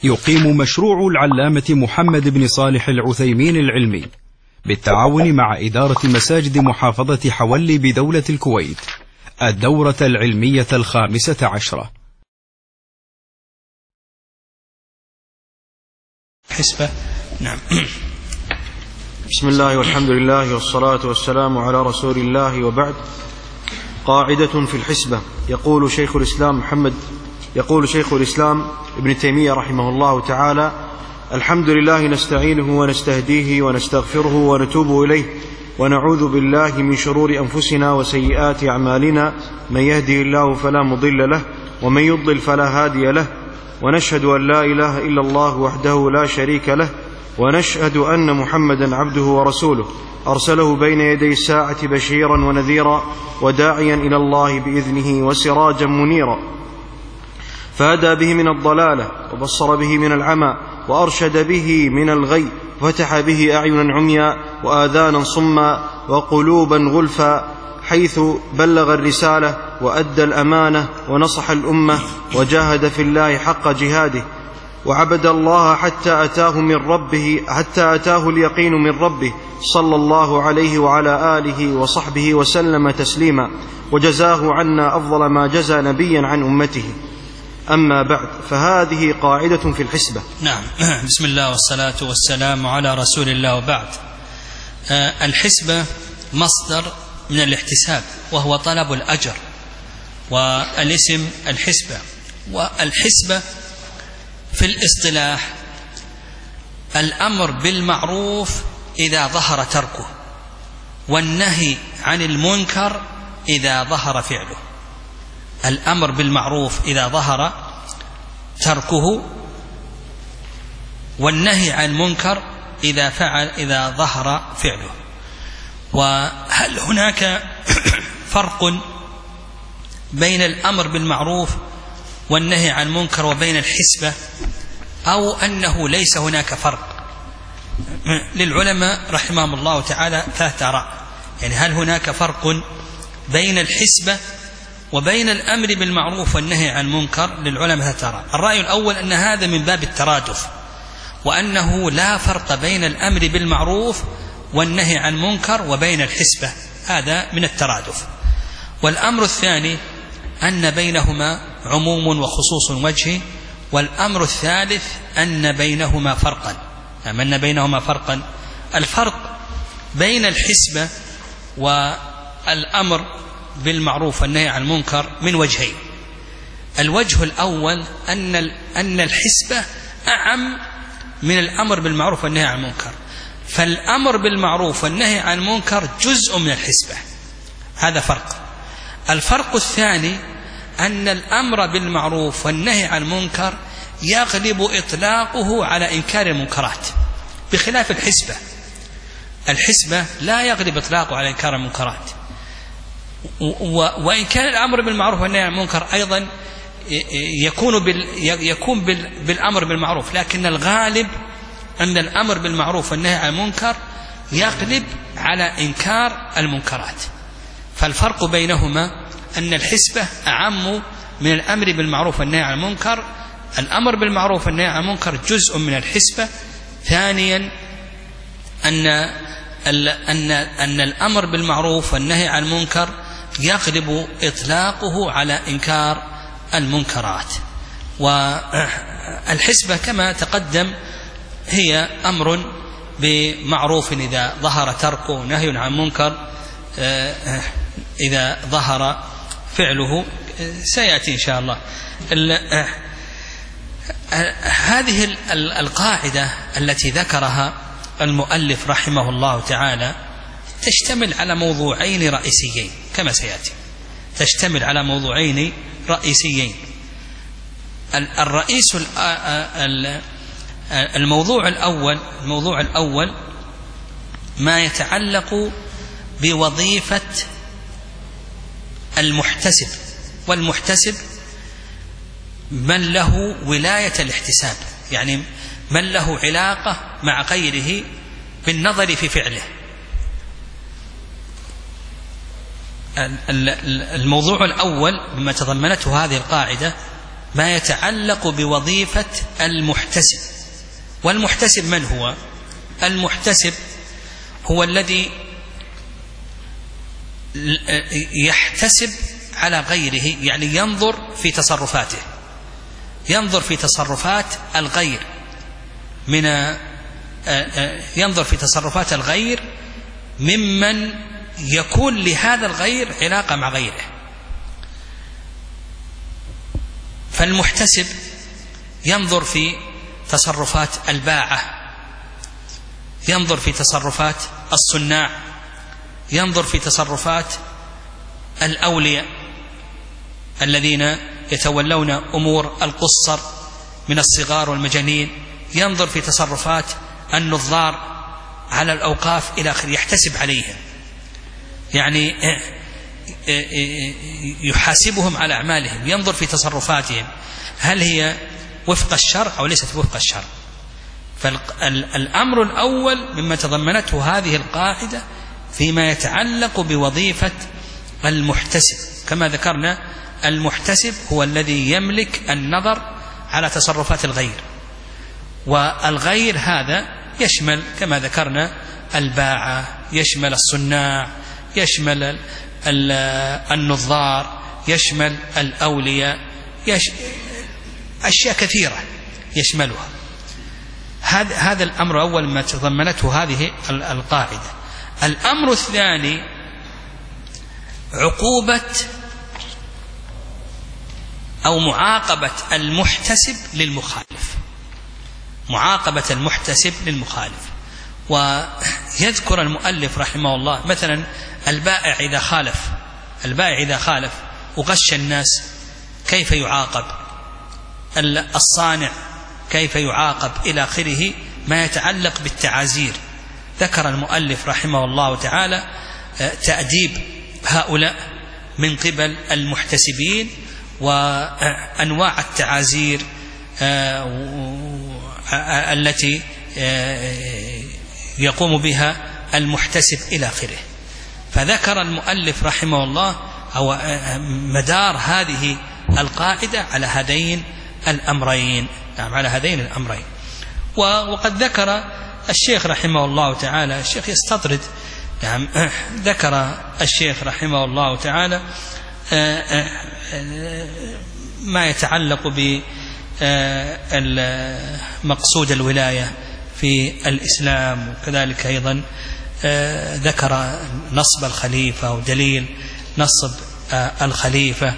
يقيم مشروع العلامة محمد بن صالح العثيمين العلمي بالتعاون مع إدارة مساجد محافظة حولي بدولة الكويت الدورة العلمية 15. حسبة. نعم. بسم الله والحمد لله والصلاة والسلام على رسول الله، وبعد. قاعدة في الحسبة. يقول شيخ الإسلام ابن تيمية رحمه الله تعالى: الحمد لله نستعينه ونستهديه ونستغفره ونتوب إليه ونعوذ بالله من شرور أنفسنا وسيئات أعمالنا، من يهده الله فلا مضل له ومن يضلل فلا هادي له، ونشهد أن لا إله إلا الله وحده لا شريك له، ونشهد أن محمدا عبده ورسوله أرسله بين يدي الساعة بشيرا ونذيرا وداعيا إلى الله بإذنه وسراجا منيرا، فهدى به من الضلالة وبصر به من العمى وأرشد به من الغي، وفتح به أعينا عميا وآذانا صما وقلوبا غلفا، حيث بلغ الرسالة وأدى الأمانة ونصح الأمة وجاهد في الله حق جهاده، وعبد الله حتى أتاه اليقين من ربه، صلى الله عليه وعلى آله وصحبه وسلم تسليما، وجزاه عنا أفضل ما جزى نبيا عن أمته. أما بعد، فهذه قاعدة في الحسبة. نعم. بسم الله والصلاة والسلام على رسول الله، وبعد. الحسبة مصدر من الاحتساب، وهو طلب الأجر، والاسم الحسبة. والحسبة في الاصطلاح الأمر بالمعروف إذا ظهر تركه، والنهي عن المنكر إذا ظهر فعله. الأمر بالمعروف إذا ظهر تركه، والنهي عن المنكر إذا ظهر فعله. وهل هناك فرق بين الأمر بالمعروف والنهي عن المنكر وبين الحسبة، أو أنه ليس هناك فرق؟ للعلماء رحمهم الله تعالى ثلاث آراء. يعني هل هناك فرق بين الحسبة وبين الأمر بالمعروف والنهي عن المنكر؟ للعلماء ثلاث آراء. الرأي الأول أن هذا من باب الترادف، وأنه لا فرق بين الأمر بالمعروف والنهي عن المنكر وبين الحسبة، هذا من الترادف. والأمر الثاني أن بينهما عموم وخصوص وجهي. والأمر الثالث أن بينهما فرقا. الفرق بين الحسبة والأمر بالمعروف والنهي عن المنكر من وجهين. الوجه الأول أن الحسبة أعم من الأمر بالمعروف والنهي عن المنكر، فالأمر بالمعروف والنهي عن المنكر جزء من الحسبة، هذا فرق. الفرق الثاني أن الأمر بالمعروف والنهي عن المنكر يغلب إطلاقه على إنكار المنكرات، بخلاف الحسبة. الحسبة لا يغلب إطلاقه على إنكار المنكرات، وإن كان الأمر بالمعروف والنهي عن المنكر أيضا يكون بالأمر بالمعروف، لكن الغالب أن الأمر بالمعروف والنهي عن المنكر يغلب على إنكار المنكرات. فالفرق بينهما أن الحسبة أعم من الأمر بالمعروف والنهي عن المنكر. الأمر بالمعروف والنهي عن المنكر جزء من الحسبة. ثانيا أن الأمر بالمعروف والنهي عن المنكر يغلب إطلاقه على إنكار المنكرات. والحسبة كما تقدم هي أمر بمعروف إذا ظهر تركه، ونهي عن منكر إذا ظهر فعله، سيأتي إن شاء الله. هذه القاعدة التي ذكرها المؤلف رحمه الله تعالى تشتمل على موضوعين رئيسيين كما سيأتي. تشتمل على موضوعين رئيسيين. الموضوع الأول ما يتعلق بوظيفة المحتسب، والمحتسب من له ولاية الاحتساب، يعني من له علاقة مع غيره بالنظر في فعله. الموضوع الأول بما تضمنته هذه القاعدة ما يتعلق بوظيفة المحتسب. والمحتسب من هو؟ المحتسب هو الذي يحتسب على غيره، يعني ينظر في تصرفاته، ينظر في تصرفات الغير، ينظر في تصرفات الغير ممن يكون لهذا الغير علاقة مع غيره. فالمحتسب ينظر في تصرفات الباعة، ينظر في تصرفات الصناع، ينظر في تصرفات الأولياء الذين يتولون أمور القصر من الصغار والمجانين، ينظر في تصرفات النظار على الأوقاف إلى آخره، يحتسب عليهم، يعني يحاسبهم على أعمالهم، ينظر في تصرفاتهم هل هي وفق الشرع أو ليست وفق الشرع. فالأمر الأول مما تضمنته هذه القاعدة فيما يتعلق بوظيفة المحتسب. كما ذكرنا المحتسب هو الذي يملك النظر على تصرفات الغير، والغير هذا يشمل كما ذكرنا الباعة، يشمل الصناع، يشمل النظار، يشمل الأولياء، أشياء كثيرة يشملها. هذا الأمر الأول ما تضمنته هذه القاعدة. الأمر الثاني عقوبة أو معاقبة المحتسب للمخالف، معاقبة المحتسب للمخالف. ويذكر المؤلف رحمه الله مثلا البائع إذا خالف وغش الناس كيف يعاقب، الصانع كيف يعاقب إلى آخره ما يتعلق بالتعازير. ذكر المؤلف رحمه الله تعالى تأديب هؤلاء من قبل المحتسبين وأنواع التعازير التي يقوم بها المحتسب إلى آخره. فذكر المؤلف رحمه الله أو مدار هذه القاعدة على هذين الأمرين، على هذين الأمرين. وقد ذكر الشيخ رحمه الله تعالى، الشيخ يستطرد، ذكر الشيخ رحمه الله تعالى ما يتعلق بمقصود الولاية في الإسلام، وكذلك أيضا ذكر نصب الخليفة ودليل نصب الخليفة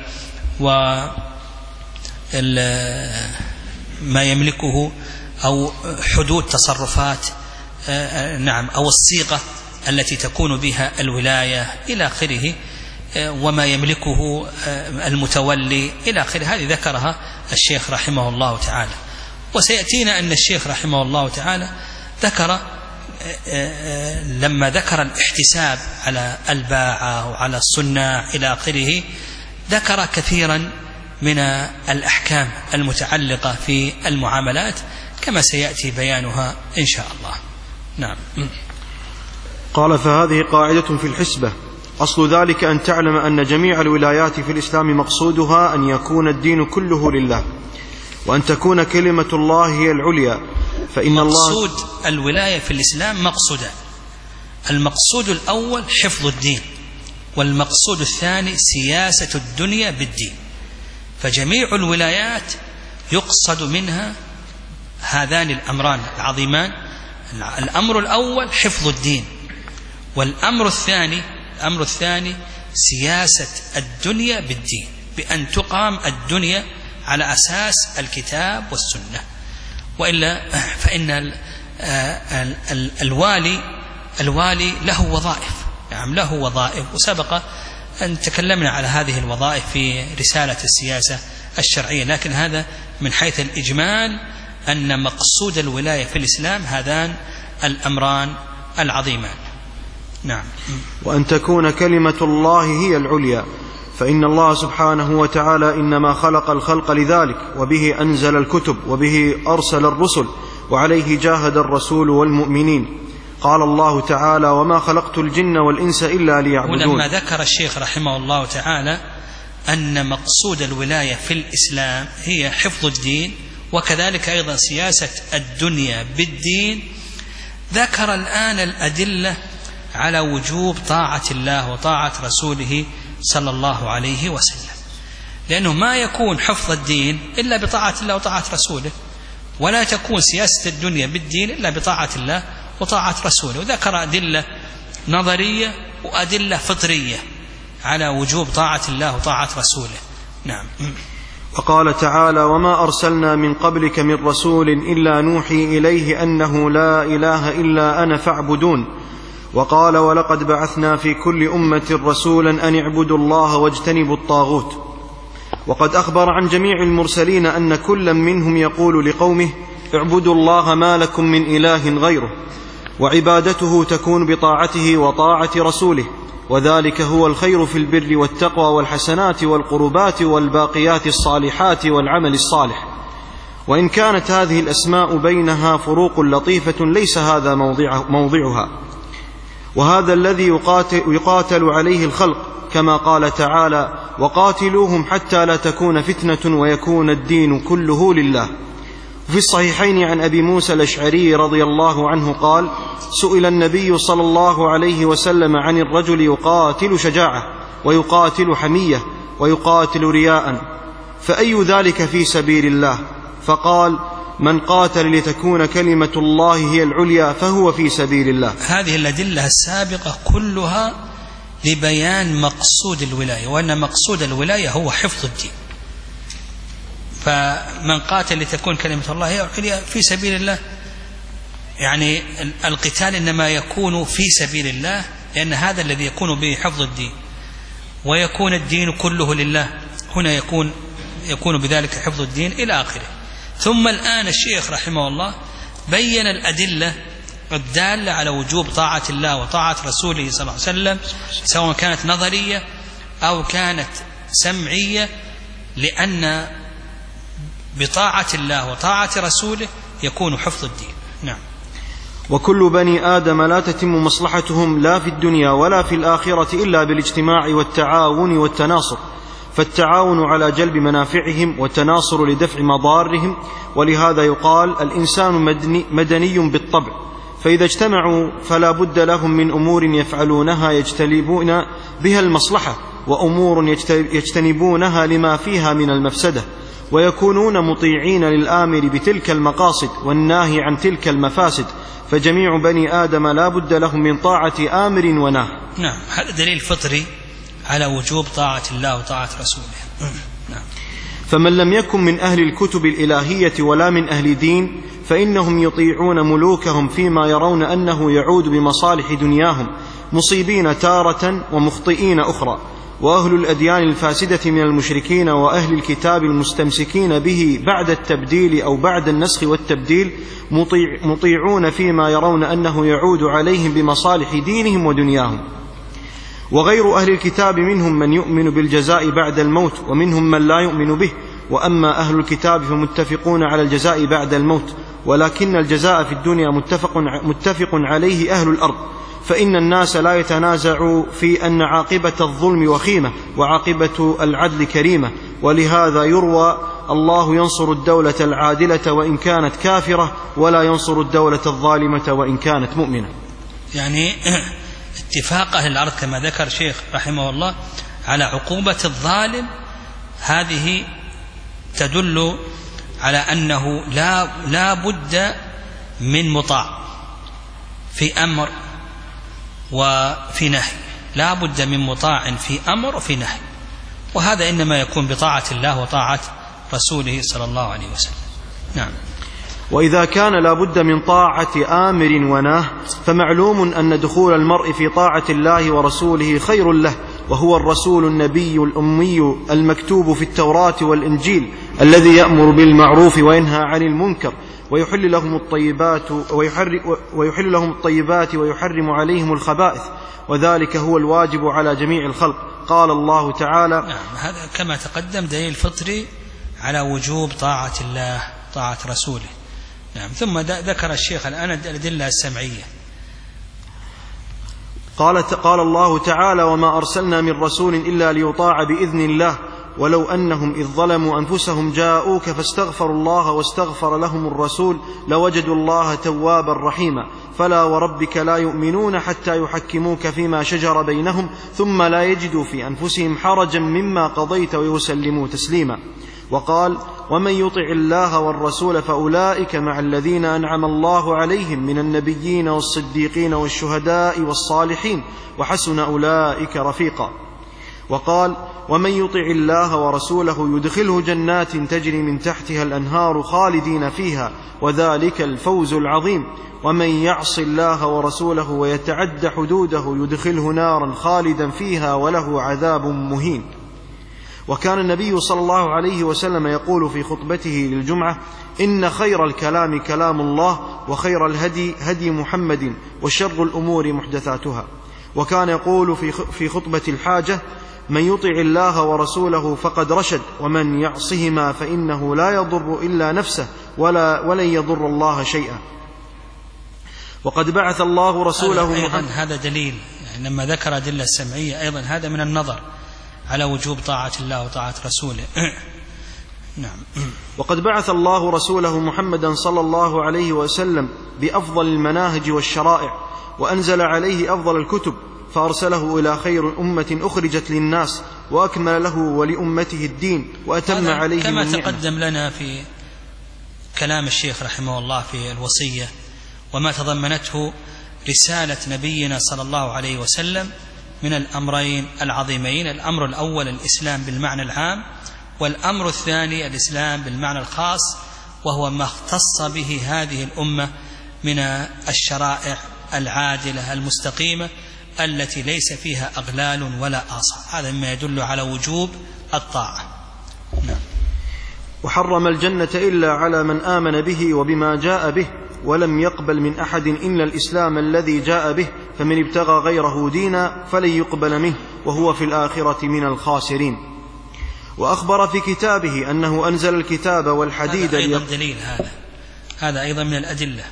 ما يملكه أو حدود تصرفات أو الصيغة التي تكون بها الولاية إلى آخره، وما يملكه المتولي إلى آخره. هذه ذكرها الشيخ رحمه الله تعالى. وسيأتينا أن الشيخ رحمه الله تعالى ذكر لما ذكر الاحتساب على الباعة وعلى الصناع إلى آخره ذكر كثيرا من الأحكام المتعلقة في المعاملات كما سيأتي بيانها إن شاء الله. نعم. قال: فهذه قاعدة في الحسبة. أصل ذلك أن تعلم أن جميع الولايات في الإسلام مقصودها أن يكون الدين كله لله، وأن تكون كلمة الله هي العليا، فإن مقصود الولاية في الإسلام مقصودان: المقصود الأول حفظ الدين، والمقصود الثاني سياسة الدنيا بالدين. فجميع الولايات يقصد منها هذان الأمران العظيمان. الأمر الأول حفظ الدين، والأمر الثاني سياسة الدنيا بالدين، بأن تقام الدنيا على أساس الكتاب والسنة. وإلا فإن الوالي له وظائف، له وظائف، وسبق أن تكلمنا على هذه الوظائف في رسالة السياسة الشرعية، لكن هذا من حيث الإجمال أن مقصود الولاية في الإسلام هذان الأمران العظيمان. نعم. وأن تكون كلمة الله هي العليا، فإن الله سبحانه وتعالى إنما خلق الخلق لذلك، وبه أنزل الكتب، وبه أرسل الرسل، وعليه جاهد الرسول والمؤمنين. قال الله تعالى: وما خلقت الجن والإنس إلا ليعبدون. ولما ذكر الشيخ رحمه الله تعالى أن مقصود الولاية في الإسلام هي حفظ الدين، وكذلك أيضا سياسة الدنيا بالدين، ذكر الآن الأدلة على وجوب طاعة الله وطاعة رسوله صلى الله عليه وسلم، لأنه ما يكون حفظ الدين إلا بطاعة الله وطاعة رسوله، ولا تكون سياسة الدنيا بالدين إلا بطاعة الله وطاعة رسوله. وذكر أدلة نظرية وأدلة فطرية على وجوب طاعة الله وطاعة رسوله. نعم. وقال تعالى: وما أرسلنا من قبلك من رسول إلا نوحي إليه أنه لا إله إلا أنا فاعبدون. وقال: ولقد بعثنا في كل أمة رسولا أن اعبدوا الله واجتنبوا الطاغوت. وقد أخبر عن جميع المرسلين أن كلا منهم يقول لقومه: اعبدوا الله ما لكم من إله غيره، وعبادته تكون بطاعته وطاعة رسوله، وذلك هو الخير في البر والتقوى والحسنات والقربات والباقيات الصالحات والعمل الصالح. وإن كانت هذه الأسماء بينها فروق لطيفة ليس هذا موضعها، وهذا الذي يقاتل عليه الخلق، كما قال تعالى: وقاتلوهم حتى لا تكون فتنة ويكون الدين كله لله. في الصحيحين عن أبي موسى الأشعري رضي الله عنه قال: سئل النبي صلى الله عليه وسلم عن الرجل يقاتل شجاعة ويقاتل حمية ويقاتل رياء، فأي ذلك في سبيل الله؟ فقال: من قاتل لتكون كلمة الله هي العليا فهو في سبيل الله. هذه الأدلة السابقة كلها لبيان مقصود الولاية، وأن مقصود الولاية هو حفظ الدين. فمن قاتل لتكون كلمة الله هي العليا في سبيل الله، يعني القتال إنما يكون في سبيل الله، لأن هذا الذي يكون به حفظ الدين، ويكون الدين كله لله. هنا يكون بذلك حفظ الدين إلى آخره. ثم الآن الشيخ رحمه الله بين الأدلة الدالة على وجوب طاعة الله وطاعة رسوله صلى الله عليه وسلم، سواء كانت نظرية أو كانت سمعية، لأن بطاعة الله وطاعة رسوله يكون حفظ الدين. نعم. وكل بني آدم لا تتم مصلحتهم لا في الدنيا ولا في الآخرة إلا بالاجتماع والتعاون والتناصر، فالتعاون على جلب منافعهم والتناصر لدفع مضارهم. ولهذا يقال: الإنسان مدني بالطبع، فإذا اجتمعوا فلا بد لهم من أمور يفعلونها يجتلبون بها المصلحة، وأمور يجتنبونها لما فيها من المفسدة، ويكونون مطيعين للآمر بتلك المقاصد والناهي عن تلك المفاسد، فجميع بني آدم لا بد لهم من طاعة آمر وناه. نعم، هذا دليل فطري على وجوب طاعة الله وطاعة رسوله. نعم. فمن لم يكن من أهل الكتب الإلهية ولا من أهل دين فإنهم يطيعون ملوكهم فيما يرون أنه يعود بمصالح دنياهم، مصيبين تارة ومخطئين أخرى. وأهل الأديان الفاسدة من المشركين وأهل الكتاب المستمسكين به بعد التبديل أو بعد النسخ والتبديل مطيعون فيما يرون أنه يعود عليهم بمصالح دينهم ودنياهم. وغير أهل الكتاب منهم من يؤمن بالجزاء بعد الموت، ومنهم من لا يؤمن به. وأما أهل الكتاب فمتفقون على الجزاء بعد الموت، ولكن الجزاء في الدنيا متفق عليه أهل الأرض، فإن الناس لا يتنازع في أن عاقبة الظلم وخيمة وعاقبة العدل كريمة. ولهذا يروى: الله ينصر الدولة العادلة وإن كانت كافرة، ولا ينصر الدولة الظالمة وإن كانت مؤمنة. يعني اتفاق أهل الأرض كما ذكر شيخ رحمه الله على عقوبة الظالم، هذه تدل على أنه لا بد من مطاع في أمر وفي نهي، لا بد من مطاع في أمر وفي نهي، وهذا إنما يكون بطاعة الله وطاعة رسوله صلى الله عليه وسلم. نعم. وإذا كان لا بد من طاعة آمر وناه، فمعلوم أن دخول المرء في طاعة الله ورسوله خير له، وهو الرسول النبي الأمي المكتوب في التوراة والإنجيل الذي يأمر بالمعروف وينهى عن المنكر ويحل لهم الطيبات ويحرم عليهم الخبائث، وذلك هو الواجب على جميع الخلق. قال الله تعالى. نعم، هذا كما تقدم دليل فطري على وجوب طاعة الله طاعة رسوله. نعم. ثم ذكر الشيخ الآن الأدلة السمعية. قال الله تعالى: وما أرسلنا من رسول إلا ليطاع بإذن الله، ولو أنهم إذ ظلموا أنفسهم جاءوك فاستغفروا الله واستغفر لهم الرسول لوجدوا الله توابا رحيما فلا وربك لا يؤمنون حتى يحكموك فيما شجر بينهم ثم لا يجدوا في أنفسهم حرجا مما قضيت ويسلموا تسليما. وقال: ومن يطع الله والرسول فأولئك مع الذين أنعم الله عليهم من النبيين والصديقين والشهداء والصالحين وحسن أولئك رفيقا. وقال: ومن يطع الله ورسوله يدخله جنات تجري من تحتها الأنهار خالدين فيها وذلك الفوز العظيم. ومن يعص الله ورسوله ويتعد حدوده يدخله نارا خالدا فيها وله عذاب مهين. وكان النبي صلى الله عليه وسلم يقول في خطبته للجمعة: إن خير الكلام كلام الله وخير الهدي هدي محمد وشر الأمور محدثاتها. وكان يقول في خطبة الحاجة: من يطع الله ورسوله فقد رشد ومن يعصهما فإنه لا يضر إلا نفسه ولن يضر الله شيئا. وقد بعث الله رسوله أيضا هذا دليل، يعني لما ذكر أدلة السمعية أيضا هذا من النظر على وجوب طاعة الله وطاعة رسوله. نعم. وقد بعث الله رسوله محمدا صلى الله عليه وسلم بأفضل المناهج والشرائع وأنزل عليه أفضل الكتب فأرسله إلى خير أمة أخرجت للناس وأكمل له ولأمته الدين وأتم عليه كما النعمة. تقدم لنا في كلام الشيخ رحمه الله في الوصية وما تضمنته رسالة نبينا صلى الله عليه وسلم من الأمرين العظيمين: الأمر الأول الإسلام بالمعنى العام، والأمر الثاني الإسلام بالمعنى الخاص، وهو ما اختص به هذه الأمة من الشرائع العادلة المستقيمة التي ليس فيها أغلال ولا آصال. هذا مما يدل على وجوب الطاعة. نعم. وحرم الجنة إلا على من آمن به وبما جاء به ولم يقبل من أحد إلا الإسلام الذي جاء به فمن ابتغى غيره دينا فلن يقبل منه وهو في الآخرة من الخاسرين. وأخبر في كتابه أنه أنزل الكتاب والحديد. هذا أيضا دليل، هذا أيضا من الأدلة.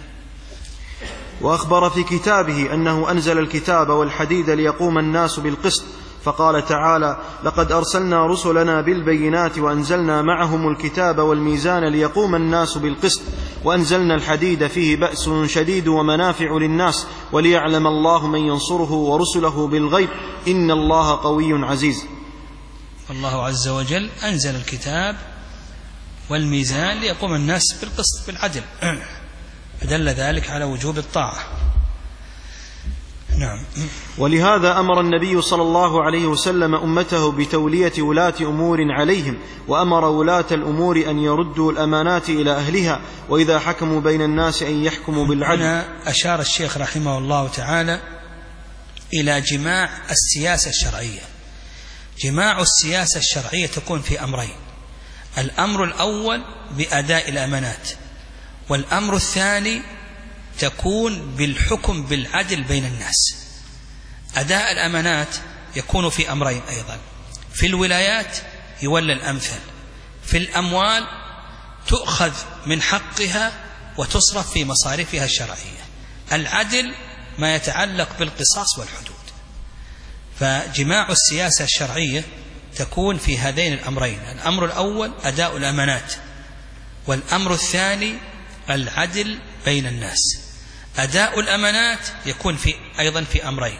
وأخبر في كتابه أنه أنزل الكتاب والحديد ليقوم الناس بالقسط، فقال تعالى: لقد أرسلنا رسلنا بالبينات وأنزلنا معهم الكتاب والميزان ليقوم الناس بالقسط وأنزلنا الحديد فيه بأس شديد ومنافع للناس وليعلم الله من ينصره ورسله بالغيب إن الله قوي عزيز. الله عز وجل أنزل الكتاب والميزان ليقوم الناس بالقسط بالعدل، فدل ذلك على وجوب الطاعة. نعم. ولهذا أمر النبي صلى الله عليه وسلم أمته بتولية ولاة أمور عليهم، وأمر ولاة الأمور أن يردوا الأمانات إلى أهلها، وإذا حكموا بين الناس أن يحكموا بالعدل. هنا أشار الشيخ رحمه الله تعالى إلى جماع السياسة الشرعية. جماع السياسة الشرعية تكون في أمرين: الأمر الأول بأداء الأمانات، والأمر الثاني تكون بالحكم بالعدل بين الناس. أداء الأمانات يكون في أمرين أيضا: في الولايات يولى الأمثل، في الأموال تؤخذ من حقها وتصرف في مصارفها الشرعية. العدل ما يتعلق بالقصاص والحدود. فجماع السياسة الشرعية تكون في هذين الأمرين: الأمر الأول أداء الأمانات، والأمر الثاني العدل بين الناس. أداء الأمانات يكون أيضا في أمرين: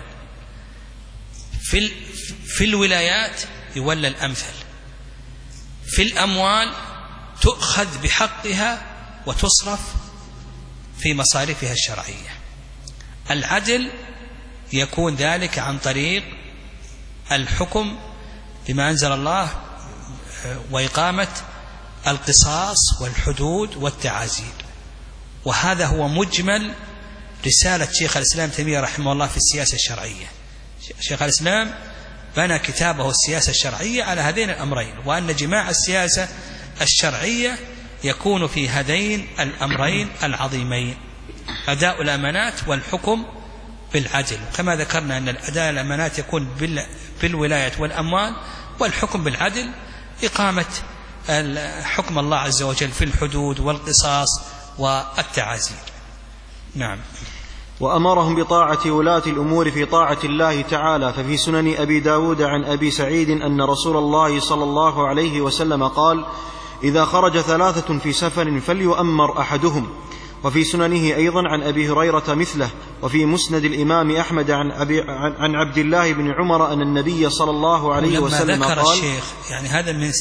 في الولايات يولى الأمثل، في الأموال تؤخذ بحقها وتصرف في مصارفها الشرعية. العدل يكون ذلك عن طريق الحكم بما أنزل الله وإقامة القصاص والحدود والتعازير. وهذا هو مجمل رسالة شيخ الإسلام تيمية رحمه الله في السياسة الشرعية. شيخ الإسلام بنى كتابه السياسة الشرعية على هذين الأمرين، وأن جماع السياسة الشرعية يكون في هذين الأمرين العظيمين: أداء الأمانات والحكم بالعدل. كما ذكرنا أن أداء الأمانات يكون بالولاية والأموال، والحكم بالعدل إقامة حكم الله عز وجل في الحدود والقصاص والتعازير. نعم. وأمرهم بطاعة ولاة الأمور في طاعة الله تعالى. ففي سنن أبي داود عن أبي سعيد أن رسول الله صلى الله عليه وسلم قال: إذا خرج 3 في سفر فليؤمر أحدهم. وفي سننه أيضا عن أبي هريرة مثله. وفي مسند الإمام أحمد عن عبد الله بن عمر أن النبي صلى الله عليه وسلم قال. ذكر الشيخ يعني هذا من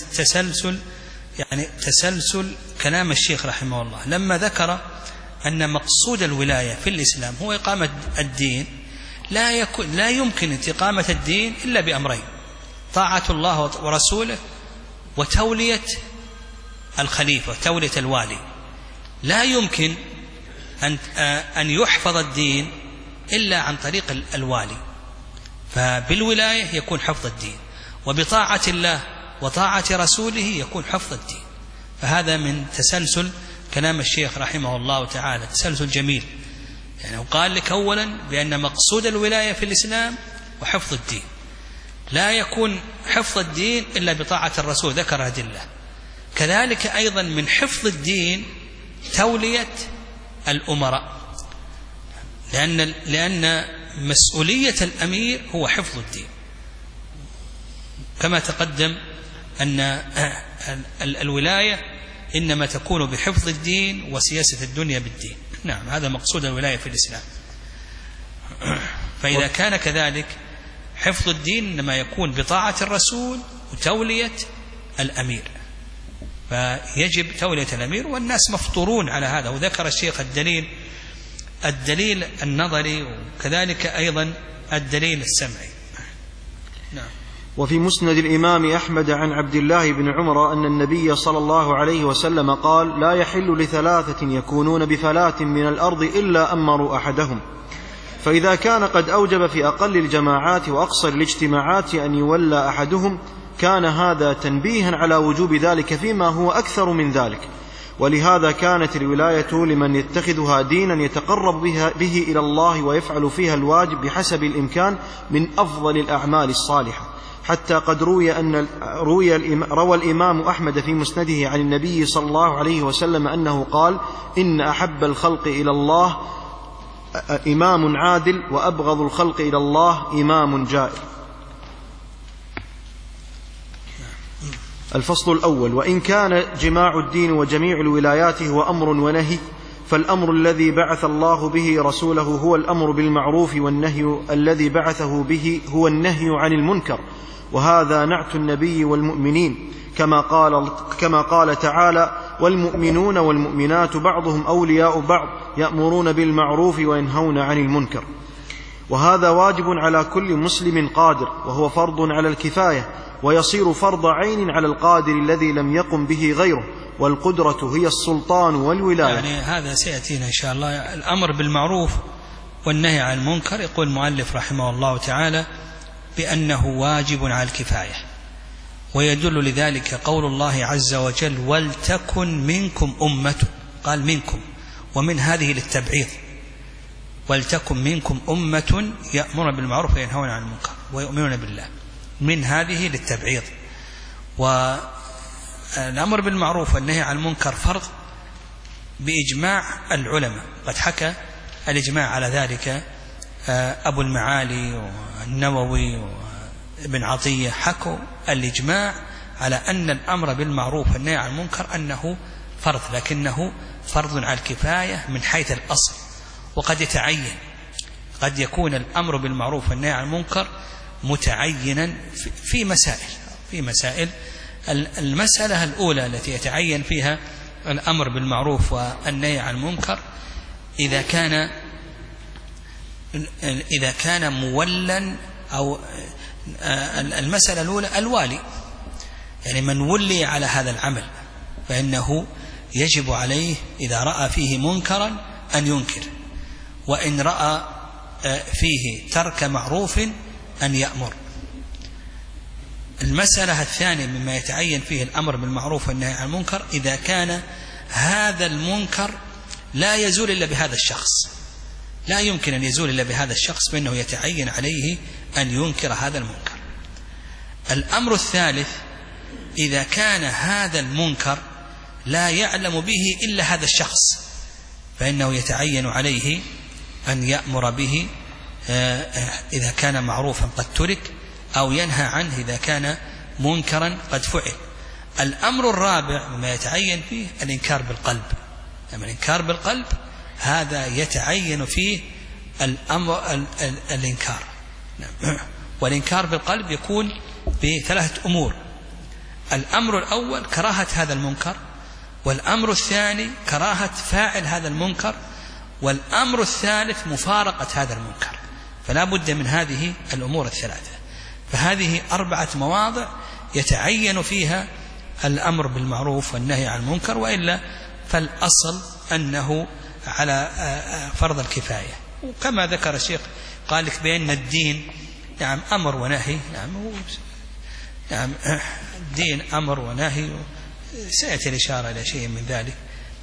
تسلسل كلام الشيخ رحمه الله، لما ذكر أن مقصود الولاية في الإسلام هو إقامة الدين، لا يمكن إقامة الدين إلا بأمرين: طاعة الله ورسوله وتولية الخليفة، تولية الوالي. لا يمكن أن يحفظ الدين إلا عن طريق الوالي، فبالولاية يكون حفظ الدين، وبطاعة الله وطاعة رسوله يكون حفظ الدين. فهذا من تسلسل كلام الشيخ رحمه الله تعالى، تسلسل جميل. يعني قال لك أولا بأن مقصود الولاية في الإسلام وحفظ الدين، لا يكون حفظ الدين إلا بطاعة الرسول، ذكر أدلة. كذلك أيضا من حفظ الدين تولية الأمراء، لأن مسؤولية الأمير هو حفظ الدين، كما تقدم أن الولاية إنما تكون بحفظ الدين وسياسة الدنيا بالدين. نعم، هذا مقصود الولاية في الإسلام. فإذا كان كذلك حفظ الدين إنما يكون بطاعة الرسول وتولية الأمير، فيجب تولية الأمير، والناس مفطورون على هذا. وذكر الشيخ الدليل النظري، وكذلك أيضا الدليل السمعي. نعم. وفي مسند الإمام أحمد عن عبد الله بن عمر أن النبي صلى الله عليه وسلم قال: لا يحل ل3 يكونون بفلاة من الأرض إلا أمروا أحدهم. فإذا كان قد أوجب في أقل الجماعات وأقصر الاجتماعات أن يولى أحدهم، كان هذا تنبيها على وجوب ذلك فيما هو أكثر من ذلك. ولهذا كانت الولاية لمن يتخذها دينا يتقرب به إلى الله ويفعل فيها الواجب بحسب الإمكان من أفضل الأعمال الصالحة. حتى قد روى الإمام أحمد في مسنده عن النبي صلى الله عليه وسلم أنه قال: إن أحب الخلق إلى الله إمام عادل، وأبغض الخلق إلى الله إمام جائر. الفصل الأول: وإن كان جماع الدين وجميع الولايات هو أمر ونهي، فالأمر الذي بعث الله به رسوله هو الأمر بالمعروف، والنهي الذي بعثه به هو النهي عن المنكر، وهذا نعت النبي والمؤمنين، كما قال تعالى: والمؤمنون والمؤمنات بعضهم أولياء بعض يأمرون بالمعروف وينهون عن المنكر. وهذا واجب على كل مسلم قادر، وهو فرض على الكفاية، ويصير فرض عين على القادر الذي لم يقم به غيره، والقدرة هي السلطان والولاية. يعني هذا سيأتينا إن شاء الله. الأمر بالمعروف والنهي عن المنكر، يقول المؤلف رحمه الله تعالى بأنه واجب على الكفاية، ويدل لذلك قول الله عز وجل: ولتكن منكم أمة. قال منكم، ومن هذه للتبعيض، ولتكن منكم أمة يأمرون بالمعروف وينهون عن المنكر ويؤمنون بالله. من هذه للتبعيض. والأمر بالمعروف والنهي عن المنكر فرض بإجماع العلماء، قد حكى الإجماع على ذلك أبو المعالي والنووي وابن عطية، حكوا الإجماع على أن الأمر بالمعروف والنهي عن المنكر أنه فرض، لكنه فرض على الكفاية من حيث الأصل، وقد يتعين. قد يكون الأمر بالمعروف والنهي عن المنكر متعينا في مسائل. المسألة الأولى التي يتعين فيها الأمر بالمعروف والنهي عن المنكر إذا كان مولا، أو المسألة الأولى الوالي، يعني من ولي على هذا العمل فإنه يجب عليه إذا رأى فيه منكرا أن ينكر، وإن رأى فيه ترك معروف أن يأمر. المسألة الثانية مما يتعين فيه الأمر بالمعروف والنهي عن المنكر إذا كان هذا المنكر لا يزول إلا بهذا الشخص، لا يمكن أن يزول إلا بهذا الشخص، فإنه يتعين عليه أن ينكر هذا المنكر. الأمر الثالث إذا كان هذا المنكر لا يعلم به إلا هذا الشخص، فإنه يتعين عليه أن يأمر به إذا كان معروفا قد ترك، أو ينهى عنه إذا كان منكرا قد فعل. الأمر الرابع مما يتعين فيه الإنكار بالقلب. أما الإنكار بالقلب هذا يتعين فيه الإنكار. والإنكار بالقلب يكون بثلاثة أمور: الأمر الأول كراهة هذا المنكر، والأمر الثاني كراهة فاعل هذا المنكر، والأمر الثالث مفارقة هذا المنكر. فلا بد من هذه الأمور الثلاثة. فهذه 4 مواضع يتعين فيها الأمر بالمعروف والنهي عن المنكر، وإلا فالأصل أنه على فرض الكفاية. وكما ذكر الشيخ قال لك بأن الدين يعني أمر ونهي، يعني الدين أمر ونهي، سيأتي الإشارة إلى شيء من ذلك.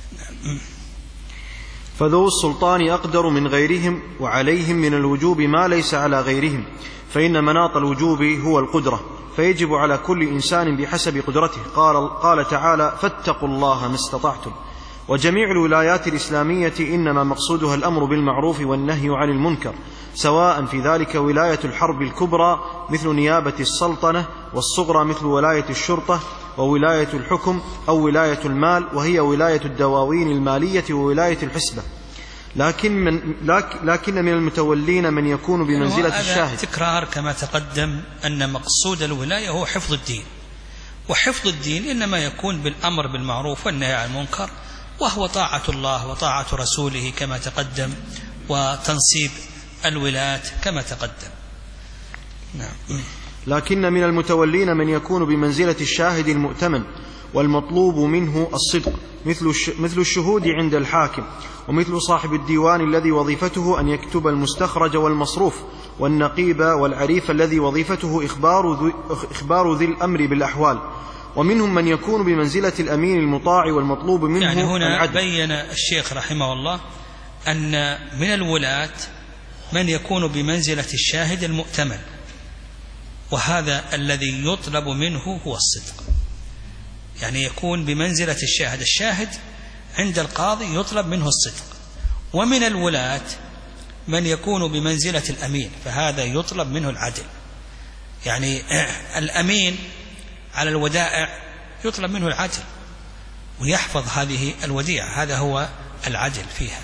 فذو السلطان أقدر من غيرهم، وعليهم من الوجوب ما ليس على غيرهم، فإن مناط الوجوب هو القدرة، فيجب على كل إنسان بحسب قدرته. قال تعالى: فاتقوا الله ما استطعتم. وجميع الولايات الإسلامية إنما مقصودها الأمر بالمعروف والنهي عن المنكر، سواء في ذلك ولاية الحرب الكبرى مثل نيابة السلطنة، والصغرى مثل ولاية الشرطة وولاية الحكم، أو ولاية المال وهي ولاية الدواوين المالية وولاية الحسبة. لكن من المتولين من يكون بمنزلة الشاهد. تكرار كما تقدم أن مقصود الولاية هو حفظ الدين، وحفظ الدين إنما يكون بالأمر بالمعروف والنهي عن المنكر، وهو طاعة الله وطاعة رسوله كما تقدم، وتنصيب الولاة كما تقدم. نعم. لكن من المتولين من يكون بمنزلة الشاهد المؤتمن، والمطلوب منه الصدق، مثل الشهود عند الحاكم، ومثل صاحب الديوان الذي وظيفته أن يكتب المستخرج والمصروف، والنقيب والعريف الذي وظيفته إخبار ذي الأمر بالأحوال. ومنهم من يكون بمنزلة الأمين المطاع، والمطلوب منه يعني هنا العدل. بين الشيخ رحمه الله أن من الولاة من يكون بمنزلة الشاهد المؤتمن، وهذا الذي يطلب منه هو الصدق. يعني يكون بمنزلة الشاهد، الشاهد عند القاضي يطلب منه الصدق. ومن الولاة من يكون بمنزلة الأمين، فهذا يطلب منه العدل. يعني الأمين على الودائع يطلب منه العدل، ويحفظ هذه الوديعة، هذا هو العدل فيها.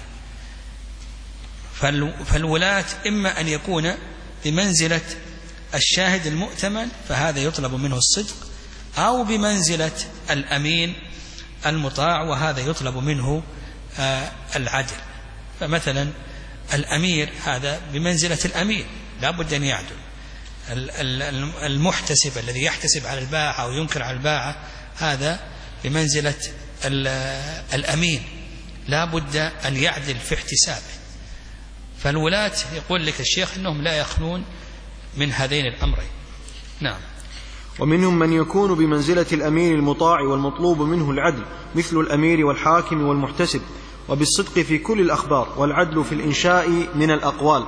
فالولاة إما أن يكون بمنزلة الشاهد المؤتمن، فهذا يطلب منه الصدق، أو بمنزلة الأمين المطاع، وهذا يطلب منه العدل. فمثلا الأمير هذا بمنزلة الأمين، لا بد أن يعدل. المحتسب الذي يحتسب على الباعة أو ينكر على الباعة هذا بمنزلة الأمين، لا بد أن يعدل في احتسابه. فالولاة يقول لك الشيخ أنهم لا يخلون من هذين الأمرين. نعم. ومنهم من يكون بمنزلة الأمين المطاع، والمطلوب منه العدل، مثل الأمير والحاكم والمحتسب، وبالصدق في كل الأخبار، والعدل في الإنشاء من الأقوال،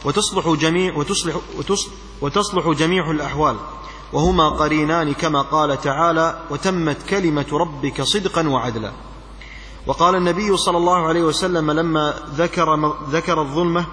وتصلح جميع الأحوال، وهما قرينان كما قال تعالى: وتمت كلمة ربك صدقا وعدلا. وقال النبي صلى الله عليه وسلم لما ذكر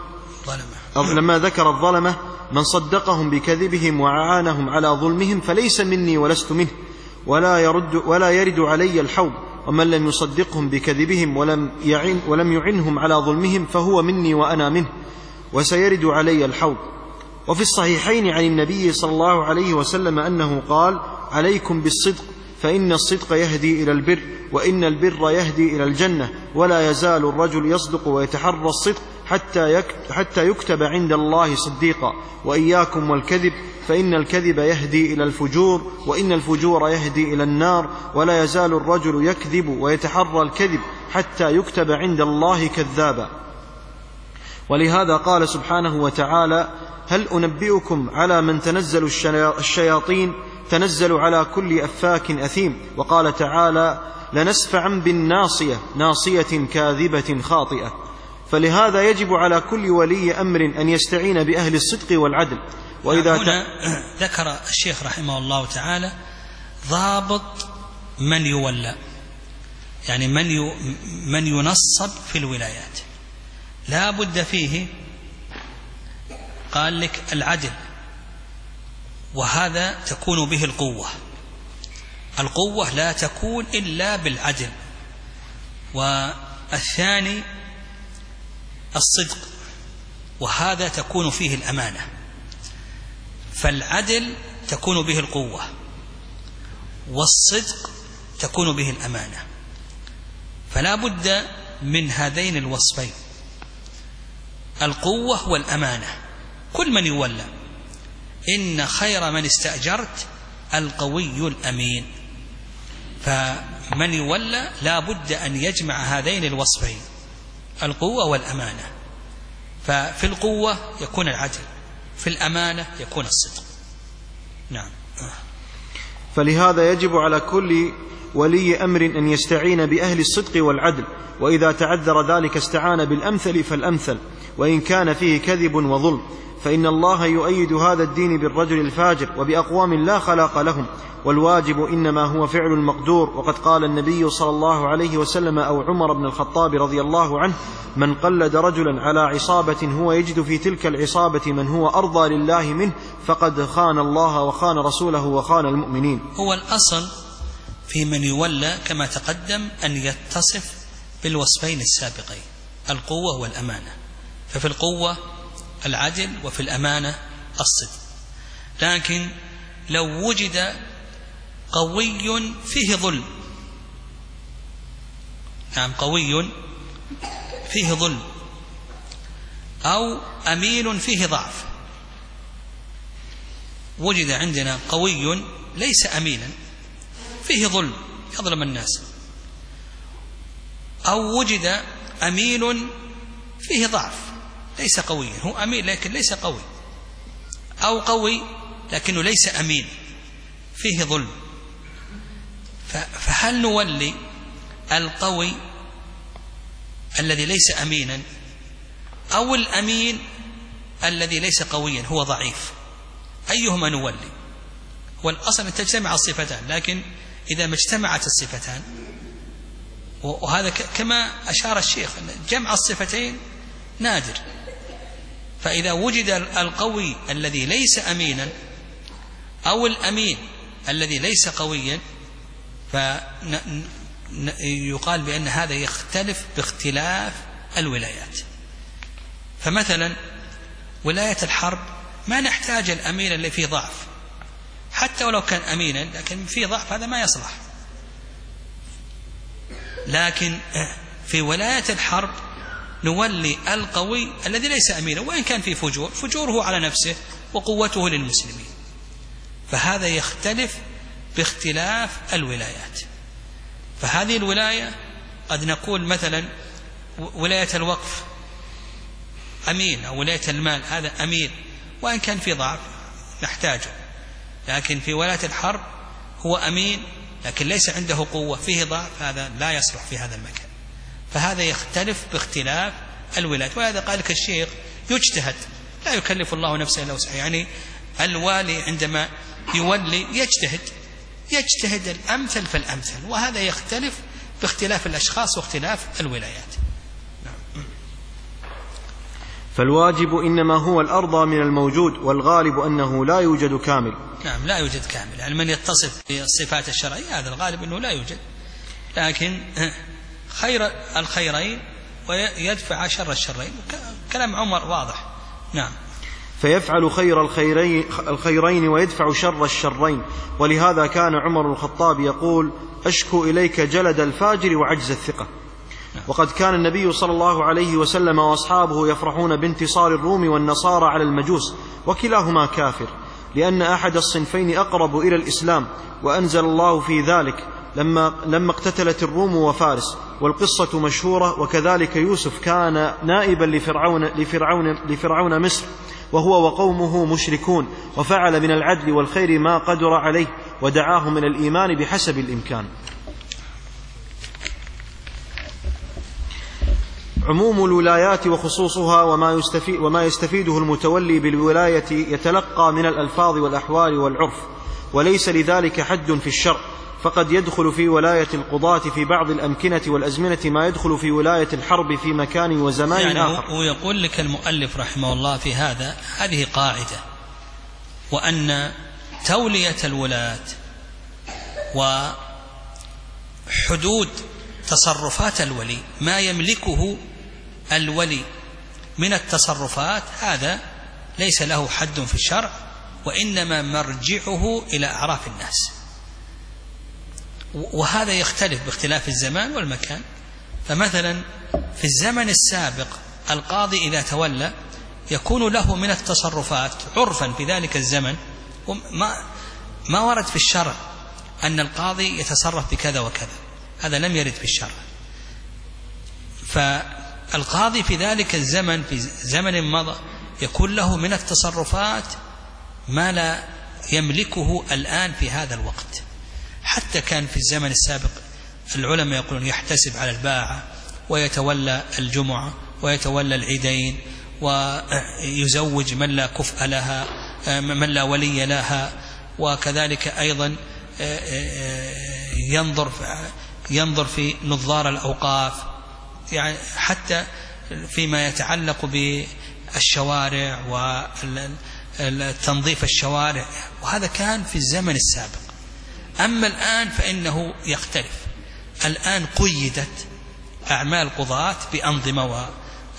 الظلمة: من صدقهم بكذبهم وعانهم على ظلمهم فليس مني ولست منه، ولا يرد علي الحوض، ومن لم يصدقهم بكذبهم ولم يعنهم على ظلمهم فهو مني وأنا منه، وسيرد علي الحوض. وفي الصحيحين عن النبي صلى الله عليه وسلم أنه قال: عليكم بالصدق، فإن الصدق يهدي إلى البر، وإن البر يهدي إلى الجنة، ولا يزال الرجل يصدق ويتحرى الصدق حتى يكتب عند الله صديقا. وإياكم والكذب، فإن الكذب يهدي إلى الفجور، وإن الفجور يهدي إلى النار، ولا يزال الرجل يكذب ويتحرى الكذب حتى يكتب عند الله كذابا. ولهذا قال سبحانه وتعالى: هل أنبئكم على من تنزل الشياطين؟ تنزل على كل أفاك أثيم. وقال تعالى: لنسفعا بالناصية، ناصية كاذبة خاطئة. فلهذا يجب على كل ولي أمر أن يستعين بأهل الصدق والعدل. هنا ذكر الشيخ رحمه الله تعالى ضابط من يولى، يعني من ينصب في الولايات. لا بد فيه، قال لك العدل، وهذا تكون به القوة. القوة لا تكون إلا بالعدل. والثاني الصدق، وهذا تكون فيه الأمانة. فالعدل تكون به القوة، والصدق تكون به الأمانة. فلا بد من هذين الوصفين، القوة والأمانة. كل من يولى، إن خير من استأجرت القوي الأمين. فمن يولى لا بد أن يجمع هذين الوصفين، القوة والأمانة. ففي القوة يكون العدل، في الأمانة يكون الصدق. نعم. فلهذا يجب على كل ولي أمر أن يستعين بأهل الصدق والعدل، وإذا تعذر ذلك استعان بالأمثل فالأمثل، وإن كان فيه كذب وظلم، فإن الله يؤيد هذا الدين بالرجل الفاجر وبأقوام لا خلاق لهم، والواجب إنما هو فعل المقدور. وقد قال النبي صلى الله عليه وسلم أو عمر بن الخطاب رضي الله عنه: من قلد رجلا على عصابة هو يجد في تلك العصابة من هو أرضى لله منه فقد خان الله وخان رسوله وخان المؤمنين. هو الأصل في من يولى كما تقدم أن يتصف بالوصفين السابقين، القوة والأمانة. ففي القوة العدل، وفي الأمانة الصدق. لكن لو وجد قوي فيه ظلم، نعم، قوي فيه ظلم، أو أمين فيه ضعف. وجد عندنا قوي ليس أمينا، فيه ظلم، يظلم الناس، أو وجد أمين فيه ضعف، ليس قويا، هو أمين لكن ليس قوي، أو قوي لكنه ليس أمين، فيه ظلم. فهل نولي القوي الذي ليس أمينا، أو الأمين الذي ليس قويا هو ضعيف؟ أيهما نولي؟ والأصل أن تجتمع الصفتان، لكن إذا ما اجتمعت الصفتان، وهذا كما أشار الشيخ أن جمع الصفتين نادر، فإذا وجد القوي الذي ليس أمينا أو الأمين الذي ليس قويا، فيقال بأن هذا يختلف باختلاف الولايات. فمثلا ولاية الحرب ما نحتاج الأمين اللي فيه ضعف، حتى ولو كان أمينا لكن فيه ضعف هذا ما يصلح. لكن في ولاية الحرب نولي القوي الذي ليس أمينا، وإن كان فيه فجوره على نفسه وقوته للمسلمين. فهذا يختلف باختلاف الولايات. فهذه الولاية قد نقول مثلا ولاية الوقف أمين، أو ولاية المال هذا أمين، وإن كان في ضعف نحتاجه. لكن في ولاية الحرب هو أمين لكن ليس عنده قوة، فيه ضعف، هذا لا يصلح في هذا المكان. فهذا يختلف باختلاف الولايات. وهذا قال لك الشيخ يجتهد، لا يكلف الله نفسا إلا وسعها. يعني الوالي عندما يولي يجتهد الأمثل فالأمثل، وهذا يختلف باختلاف الأشخاص واختلاف الولايات. فالواجب إنما هو الأرضى من الموجود، والغالب أنه لا يوجد كامل. نعم، لا يوجد كامل. يعني من يتصف بالصفات الشرعية هذا الغالب أنه لا يوجد، لكن خير الخيرين ويدفع شر الشرين. كلام عمر واضح. نعم. فيفعل خير الخيرين ويدفع شر الشرين. ولهذا كان عمر الخطاب يقول: أشكو إليك جلد الفاجر وعجز الثقة. وقد كان النبي صلى الله عليه وسلم وأصحابه يفرحون بانتصار الروم والنصارى على المجوس، وكلاهما كافر، لأن أحد الصنفين أقرب إلى الإسلام، وأنزل الله في ذلك لما اقتتلت الروم وفارس، والقصة مشهورة. وكذلك يوسف كان نائبا لفرعون مصر، وهو وقومه مشركون، وفعل من العدل والخير ما قدر عليه، ودعاه من الإيمان بحسب الإمكان. عموم الولايات وخصوصها وما يستفيده المتولي بالولاية يتلقى من الألفاظ والأحوال والعرف، وليس لذلك حد في الشرع، فقد يدخل في ولاية القضاة في بعض الأمكنة والأزمنة ما يدخل في ولاية الحرب في مكان وزمان يعني آخر. ويقول لك المؤلف رحمه الله في هذا هذه قاعدة، وأن تولية الولاة وحدود تصرفات الولي، ما يملكه الولي من التصرفات، هذا ليس له حد في الشرع، وإنما مرجعه إلى أعراف الناس، وهذا يختلف باختلاف الزمان والمكان. فمثلا في الزمن السابق القاضي إذا تولى يكون له من التصرفات عرفا في ذلك الزمن، ما ورد في الشرع أن القاضي يتصرف بكذا وكذا، هذا لم يرد في الشرع. فالقاضي في ذلك الزمن في زمن مضى يكون له من التصرفات ما لا يملكه الآن في هذا الوقت. حتى كان في الزمن السابق العلماء يقولون يحتسب على الباعة ويتولى الجمعة ويتولى العيدين ويزوج من لا كفء لها من لا ولي لها، وكذلك أيضا ينظر في نظار الأوقاف، يعني حتى فيما يتعلق بالشوارع وتنظيف الشوارع، وهذا كان في الزمن السابق. أما الآن فإنه يختلف، الآن قيدت أعمال القضاة بأنظمة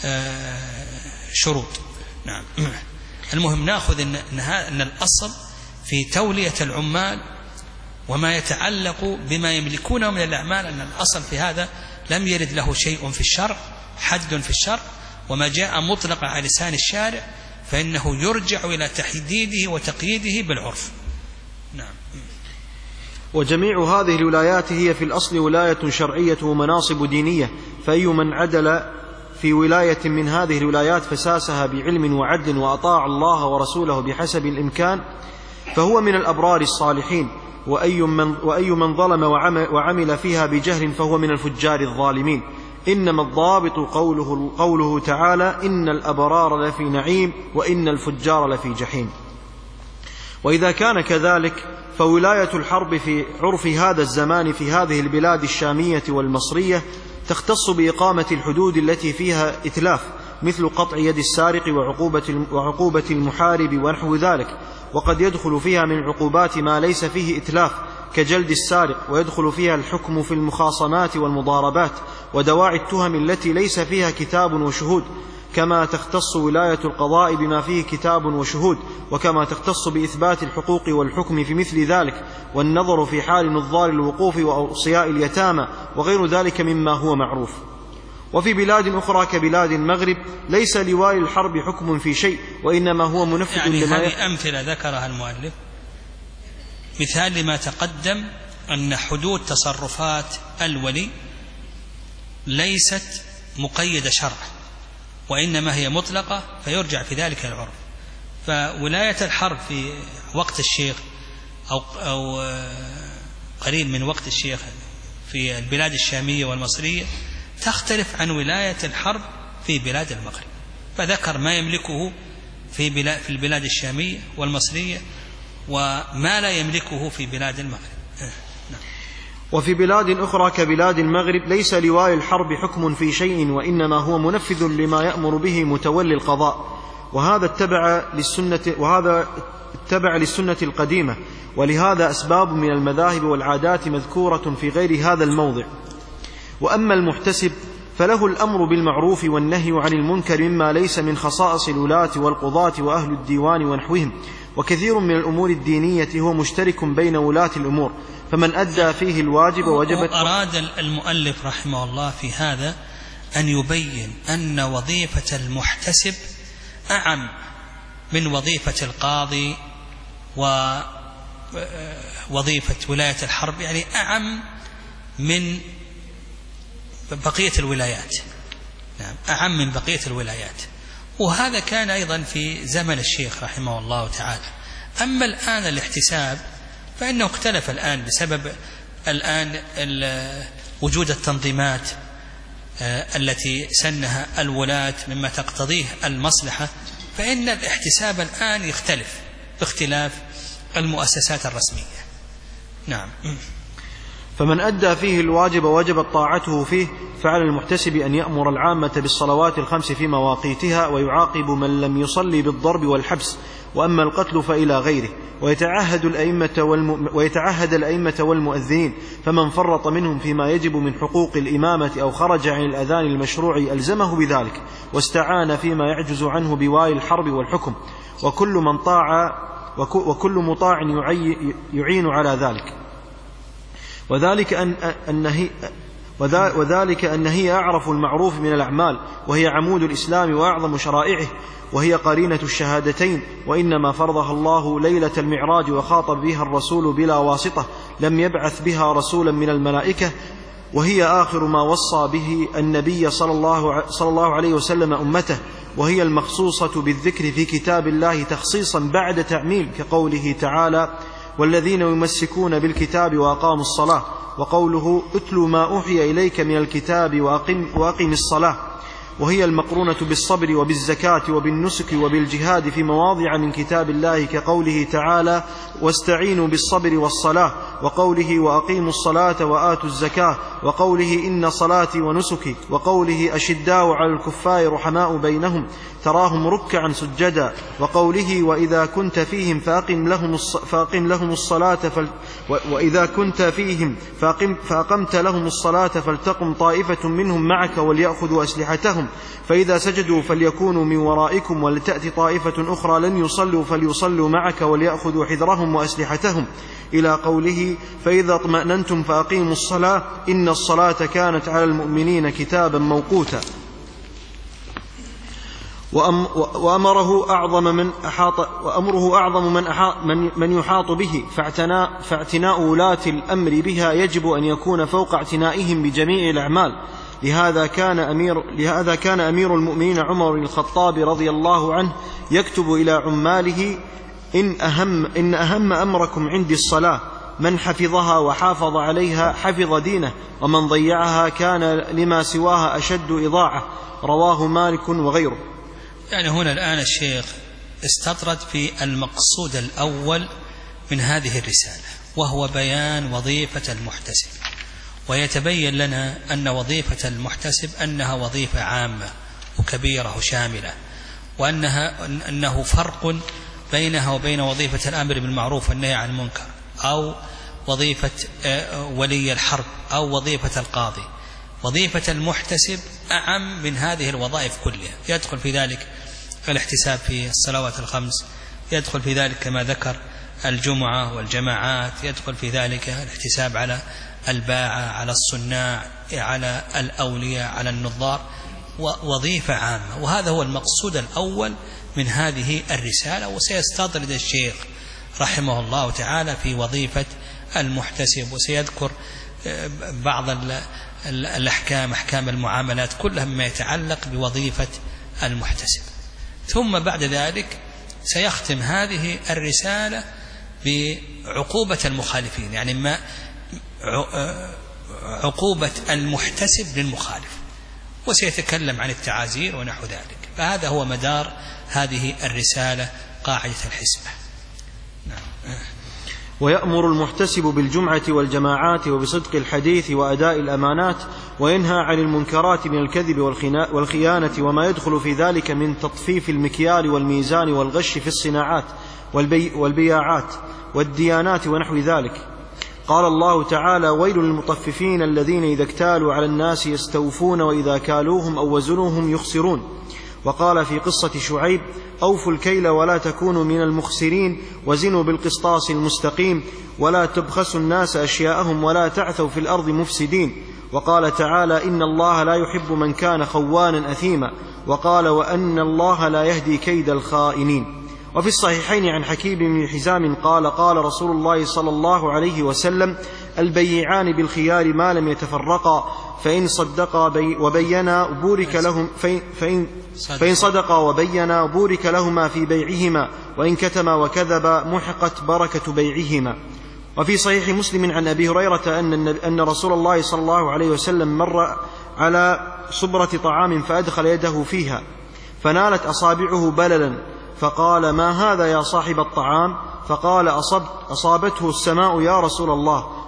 وشروط. نعم. المهم نأخذ أن الأصل في تولية العمال وما يتعلق بما يملكونه من الأعمال أن الأصل في هذا لم يرد له شيء في الشرع، حد في الشرع، وما جاء مطلقا على لسان الشارع فإنه يرجع إلى تحديده وتقييده بالعرف. نعم. وجميع هذه الولايات هي في الأصل ولاية شرعية ومناصب دينية، فأي من عدل في ولاية من هذه الولايات فساسها بعلم وعدل وأطاع الله ورسوله بحسب الإمكان فهو من الأبرار الصالحين، وأي من ظلم وعمل فيها بجهل فهو من الفجار الظالمين. إنما الضابط قوله تعالى: إن الأبرار لفي نعيم وإن الفجار لفي جحيم. وإذا كان كذلك فولاية الحرب في عرف هذا الزمان في هذه البلاد الشامية والمصرية تختص بإقامة الحدود التي فيها إتلاف، مثل قطع يد السارق وعقوبة المحارب ونحو ذلك، وقد يدخل فيها من عقوبات ما ليس فيه إتلاف كجلد السارق، ويدخل فيها الحكم في المخاصمات والمضاربات ودواعي التهم التي ليس فيها كتاب وشهود، كما تختص ولاية القضاء بما فيه كتاب وشهود، وكما تختص بإثبات الحقوق والحكم في مثل ذلك، والنظر في حال نظار الوقوف وأوصياء اليتامى وغير ذلك مما هو معروف. وفي بلاد أخرى كبلاد المغرب ليس لوالي الحرب حكم في شيء، وإنما هو منفذ يعني هذه أمثلة ذكرها المؤلف مثال لما تقدم أن حدود تصرفات الولي ليست مقيدة شرعا، وإنما هي مطلقة فيرجع في ذلك العرف. فولاية الحرب في وقت الشيخ أو قريب من وقت الشيخ في البلاد الشامية والمصرية تختلف عن ولاية الحرب في بلاد المغرب، فذكر ما يملكه في البلاد الشامية والمصرية وما لا يملكه في بلاد المغرب. وفي بلاد أخرى كبلاد المغرب ليس لوالي الحرب حكم في شيء، وإنما هو منفذ لما يأمر به متولي القضاء، وهذا اتبع للسنة القديمة، ولهذا أسباب من المذاهب والعادات مذكورة في غير هذا الموضع. وأما المحتسب فله الأمر بالمعروف والنهي عن المنكر مما ليس من خصائص الولاة والقضاة وأهل الديوان ونحوهم، وكثير من الأمور الدينية هو مشترك بين ولاة الأمور، فمن أدى فيه الواجب وجبت. أراد المؤلف رحمه الله في هذا أن يبين أن وظيفة المحتسب أعم من وظيفة القاضي ووظيفة ولاية الحرب، يعني أعم من بقية الولايات. نعم، أعم من بقية الولايات. وهذا كان أيضا في زمن الشيخ رحمه الله تعالى. أما الآن الاحتساب فإنه اختلف الآن بسبب الآن وجود التنظيمات التي سنها الولاة مما تقتضيه المصلحة، فإن الاحتساب الآن يختلف باختلاف المؤسسات الرسمية. نعم. فمن أدى فيه الواجب وجبت طاعته فيه، فعلى المحتسب أن يأمر العامة بالصلوات الخمس في مواقيتها، ويعاقب من لم يصلي بالضرب والحبس، وأما القتل فإلى غيره، ويتعهد الأئمة والمؤذنين، فمن فرط منهم فيما يجب من حقوق الإمامة أو خرج عن الأذان المشروع ألزمه بذلك، واستعان فيما يعجز عنه بوالي الحرب والحكم، وكل مطاع يعين على ذلك. وذلك أن هي أعرف المعروف من الأعمال، وهي عمود الإسلام وأعظم شرائعه، وهي قرينة الشهادتين، وإنما فرضها الله ليلة المعراج وخاطب بها الرسول بلا واسطة، لم يبعث بها رسولا من الملائكة، وهي آخر ما وصى به النبي صلى الله عليه وسلم أمته، وهي المخصوصة بالذكر في كتاب الله تخصيصا بعد تعميم، كقوله تعالى: والذين يمسكون بالكتاب وأقاموا الصلاة، وقوله: اتل ما أوحي إليك من الكتاب وأقم الصلاة، وهي المقرونة بالصبر وبالزكاة وبالنسك وبالجهاد في مواضع من كتاب الله، كقوله تعالى: واستعينوا بالصبر والصلاة، وقوله: وأقيموا الصلاة وآتوا الزكاة، وقوله: إن صلاتي ونسكي، وقوله: أشداء على الكفار رحماء بينهم تراهم ركعا سجدا، وقوله: وإذا كنت فيهم فأقم لهم الصلاة وإذا كنت فيهم فأقمت لهم الصلاة فلتقم طائفة منهم معك وليأخذوا أسلحتهم، فإذا سجدوا فليكونوا من ورائكم، ولتأتي طائفة أخرى لن يصلوا فليصلوا معك وليأخذوا حذرهم وأسلحتهم، إلى قوله: فإذا اطمأننتم فأقيموا الصلاة إن الصلاة كانت على المؤمنين كتابا موقوتا. وأمره أعظم من يحاط به، فاعتناء ولاة الأمر بها يجب أن يكون فوق اعتنائهم بجميع الأعمال. لهذا كان أمير المؤمنين عمر بن الخطاب رضي الله عنه يكتب إلى عماله: إن أهم أمركم عندي الصلاة، من حفظها وحافظ عليها حفظ دينه، ومن ضيعها كان لما سواها أشد إضاعة. رواه مالك وغيره. يعني هنا الآن الشيخ استطرد في المقصود الأول من هذه الرسالة، وهو بيان وظيفة المحتسب، ويتبين لنا أن وظيفة المحتسب أنها وظيفة عامة وكبيرة وشاملة، وأنه فرق بينها وبين وظيفة الأمر بالمعروف والنهي عن المنكر، أو وظيفة ولي الحرب، أو وظيفة القاضي. وظيفة المحتسب أعم من هذه الوظائف كلها، يدخل في ذلك الاحتساب في الصلوات الخمس، يدخل في ذلك كما ذكر الجمعة والجماعات، يدخل في ذلك الاحتساب على الباعة، على الصناع، على الأولياء، على النظار، وظيفة عامة. وهذا هو المقصود الأول من هذه الرسالة، وسيستطرد الشيخ رحمه الله تعالى في وظيفة المحتسب، وسيذكر بعض الأحكام، أحكام المعاملات، كلها مما يتعلق بوظيفة المحتسب. ثم بعد ذلك سيختم هذه الرسالة بعقوبة المخالفين، يعني ما عقوبة المحتسب للمخالف، وسيتكلم عن التعازير ونحو ذلك. فهذا هو مدار هذه الرسالة، قاعدة الحسبة. نعم. ويأمر المحتسب بالجمعة والجماعات وبصدق الحديث وأداء الأمانات، وينهى عن المنكرات من الكذب والخيانة وما يدخل في ذلك من تطفيف المكيال والميزان والغش في الصناعات والبياعات والديانات ونحو ذلك. قال الله تعالى: ويل للمطففين الذين إذا اكتالوا على الناس يستوفون وإذا كالوهم أو وزنوهم يخسرون. وقال في قصة شعيب: أوفوا الكيل ولا تكونوا من المخسرين وزنوا بالقسطاس المستقيم ولا تبخسوا الناس أشياءهم ولا تعثوا في الأرض مفسدين. وقال تعالى: إن الله لا يحب من كان خوانا أثيما. وقال: وأن الله لا يهدي كيد الخائنين. وفي الصحيحين عن حكيم بن حزام قال: قال رسول الله صلى الله عليه وسلم: البيعان بالخيار ما لم يتفرقا، فإن صدقا وبينا بورك لهم فإن صدقا وبينا بورك لهما في بيعهما، وإن كتما وكذبا محقت بركة بيعهما. وفي صحيح مسلم عن أبي هريرة أن رسول الله صلى الله عليه وسلم مر على صبرة طعام فأدخل يده فيها فنالت أصابعه بللا، فقال: ما هذا يا صاحب الطعام؟ فقال: أصابته السماء يا رسول الله.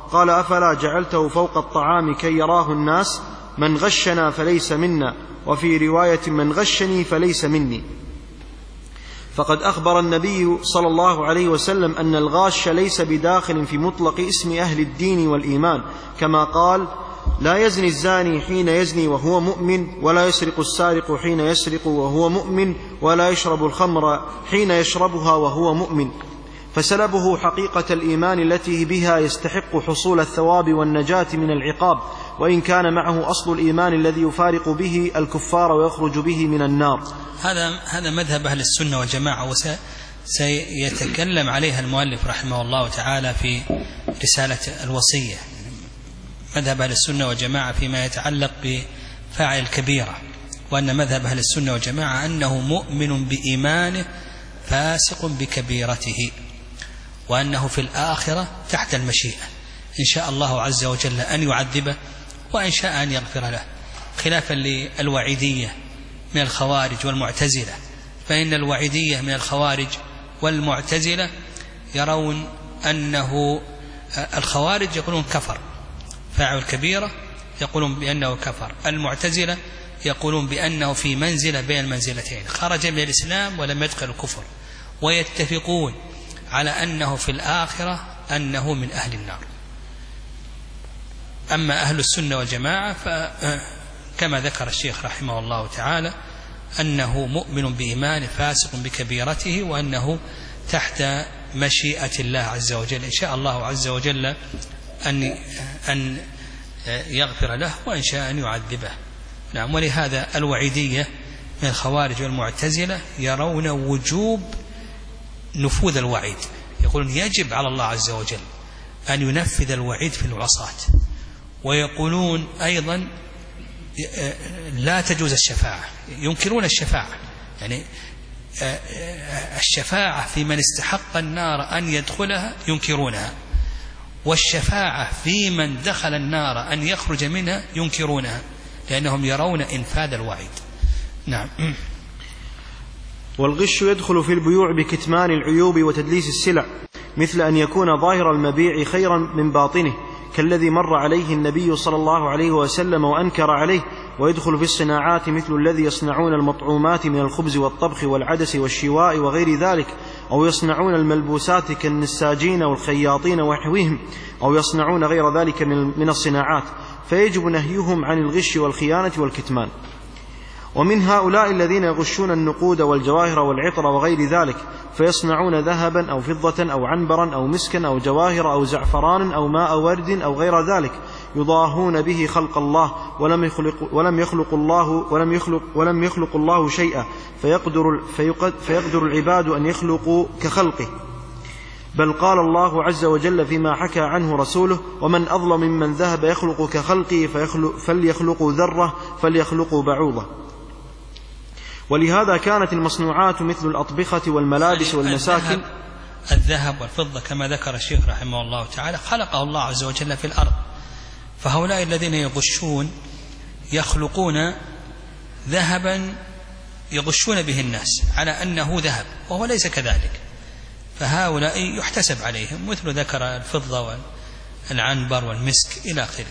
قال أفلا جعلته فوق الطعام كي يراه الناس؟ من غشنا فليس منا، وفي رواية من غشني فليس مني. فقد أخبر النبي صلى الله عليه وسلم أن الغاش ليس بداخل في مطلق اسم أهل الدين والإيمان، كما قال: لا يزني الزاني حين يزني وهو مؤمن، ولا يسرق السارق حين يسرق وهو مؤمن، ولا يشرب الخمر حين يشربها وهو مؤمن. فسلبه حقيقة الإيمان التي بها يستحق حصول الثواب والنجاة من العقاب، وإن كان معه أصل الإيمان الذي يفارق به الكفار ويخرج به من النار. هذا مذهب أهل السنة والجماعة، وسيتكلم عليها المؤلف رحمه الله تعالى في رسالة الوصية. مذهب أهل السنة والجماعة فيما يتعلق بفاعل الكبيرة، وأن مذهب أهل السنة والجماعة أنه مؤمن بإيمانه فاسق بكبيرته، وأنه في الآخرة تحت المشيئة، إن شاء الله عز وجل أن يعذبه وإن شاء أن يغفر له، خلافا للوعيدية من الخوارج والمعتزلة. فإن الوعيدية من الخوارج والمعتزلة يرون أنه الخوارج يقولون كفر، فاعل الكبيرة يقولون بأنه كفر، المعتزلة يقولون بأنه في منزلة بين المنزلتين، خرج من الإسلام ولم يدخل الكفر، ويتفقون على أنه في الآخرة أنه من أهل النار. أما أهل السنة والجماعة فكما ذكر الشيخ رحمه الله تعالى أنه مؤمن بإيمان فاسق بكبيرته، وأنه تحت مشيئة الله عز وجل، إن شاء الله عز وجل أن يغفر له وإن شاء أن يعذبه. نعم. ولهذا الوعيدية من الخوارج والمعتزلة يرون وجوب نفوذ الوعيد، يقولون يجب على الله عز وجل أن ينفذ الوعيد في العصاة، ويقولون أيضا لا تجوز الشفاعة، ينكرون الشفاعة، يعني الشفاعة في من استحق النار أن يدخلها ينكرونها، والشفاعة في من دخل النار أن يخرج منها ينكرونها، لأنهم يرون إنفاذ الوعيد. نعم. والغش يدخل في البيوع بكتمان العيوب وتدليس السلع، مثل أن يكون ظاهر المبيع خيرا من باطنه، كالذي مر عليه النبي صلى الله عليه وسلم وأنكر عليه. ويدخل في الصناعات مثل الذي يصنعون المطعومات من الخبز والطبخ والعدس والشواء وغير ذلك، أو يصنعون الملبوسات كالنساجين والخياطين ونحوهم، أو يصنعون غير ذلك من الصناعات، فيجب نهيهم عن الغش والخيانة والكتمان. ومن هؤلاء الذين يغشون النقود والجواهر والعطر وغير ذلك، فيصنعون ذهبا أو فضة أو عنبرا أو مسكا أو جواهر أو زعفران أو ماء ورد أو غير ذلك، يضاهون به خلق الله، ولم يخلق الله شيئا، فيقدر العباد أن يخلقوا كخلقه. بل قال الله عز وجل فيما حكى عنه رسوله: ومن أظلم ممن ذهب يخلق كخلقه فليخلقوا ذرة فليخلقوا بعوضة. ولهذا كانت المصنوعات مثل الأطبخة والملابس والمساكن. الذهب والفضة كما ذكر الشيخ رحمه الله تعالى خلقه الله عز وجل في الأرض، فهؤلاء الذين يغشون يخلقون ذهبا يغشون به الناس على أنه ذهب وهو ليس كذلك، فهؤلاء يحتسب عليهم، مثل ذكر الفضة والعنبر والمسك إلى آخره.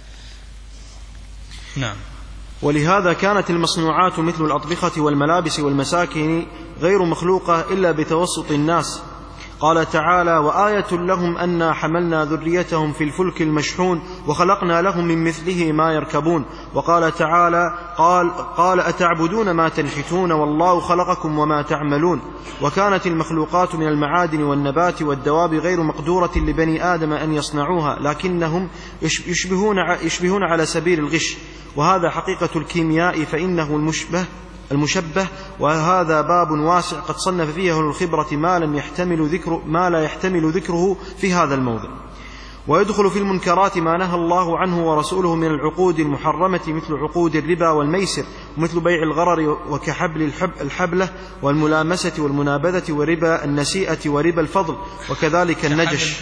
نعم. ولهذا كانت المصنوعات مثل الأطبخة والملابس والمساكن غير مخلوقة إلا بتوسط الناس. قال تعالى: وآية لهم أنا حملنا ذريتهم في الفلك المشحون وخلقنا لهم من مثله ما يركبون. وقال تعالى: قال أتعبدون ما تنحتون والله خلقكم وما تعملون. وكانت المخلوقات من المعادن والنبات والدواب غير مقدورة لبني آدم أن يصنعوها، لكنهم يشبهون على سبيل الغش، وهذا حقيقة الكيمياء، فإنه المشبه، وهذا باب واسع قد صنف فيه أهل الخبرة ما لا يحتمل ذكره في هذا الموضع. ويدخل في المنكرات ما نهى الله عنه ورسوله من العقود المحرمة، مثل عقود الربا والميسر، ومثل بيع الغرر وكحبل الحبلة والملامسة والمنابذة وربا النسيئة وربا الفضل، وكذلك النجش.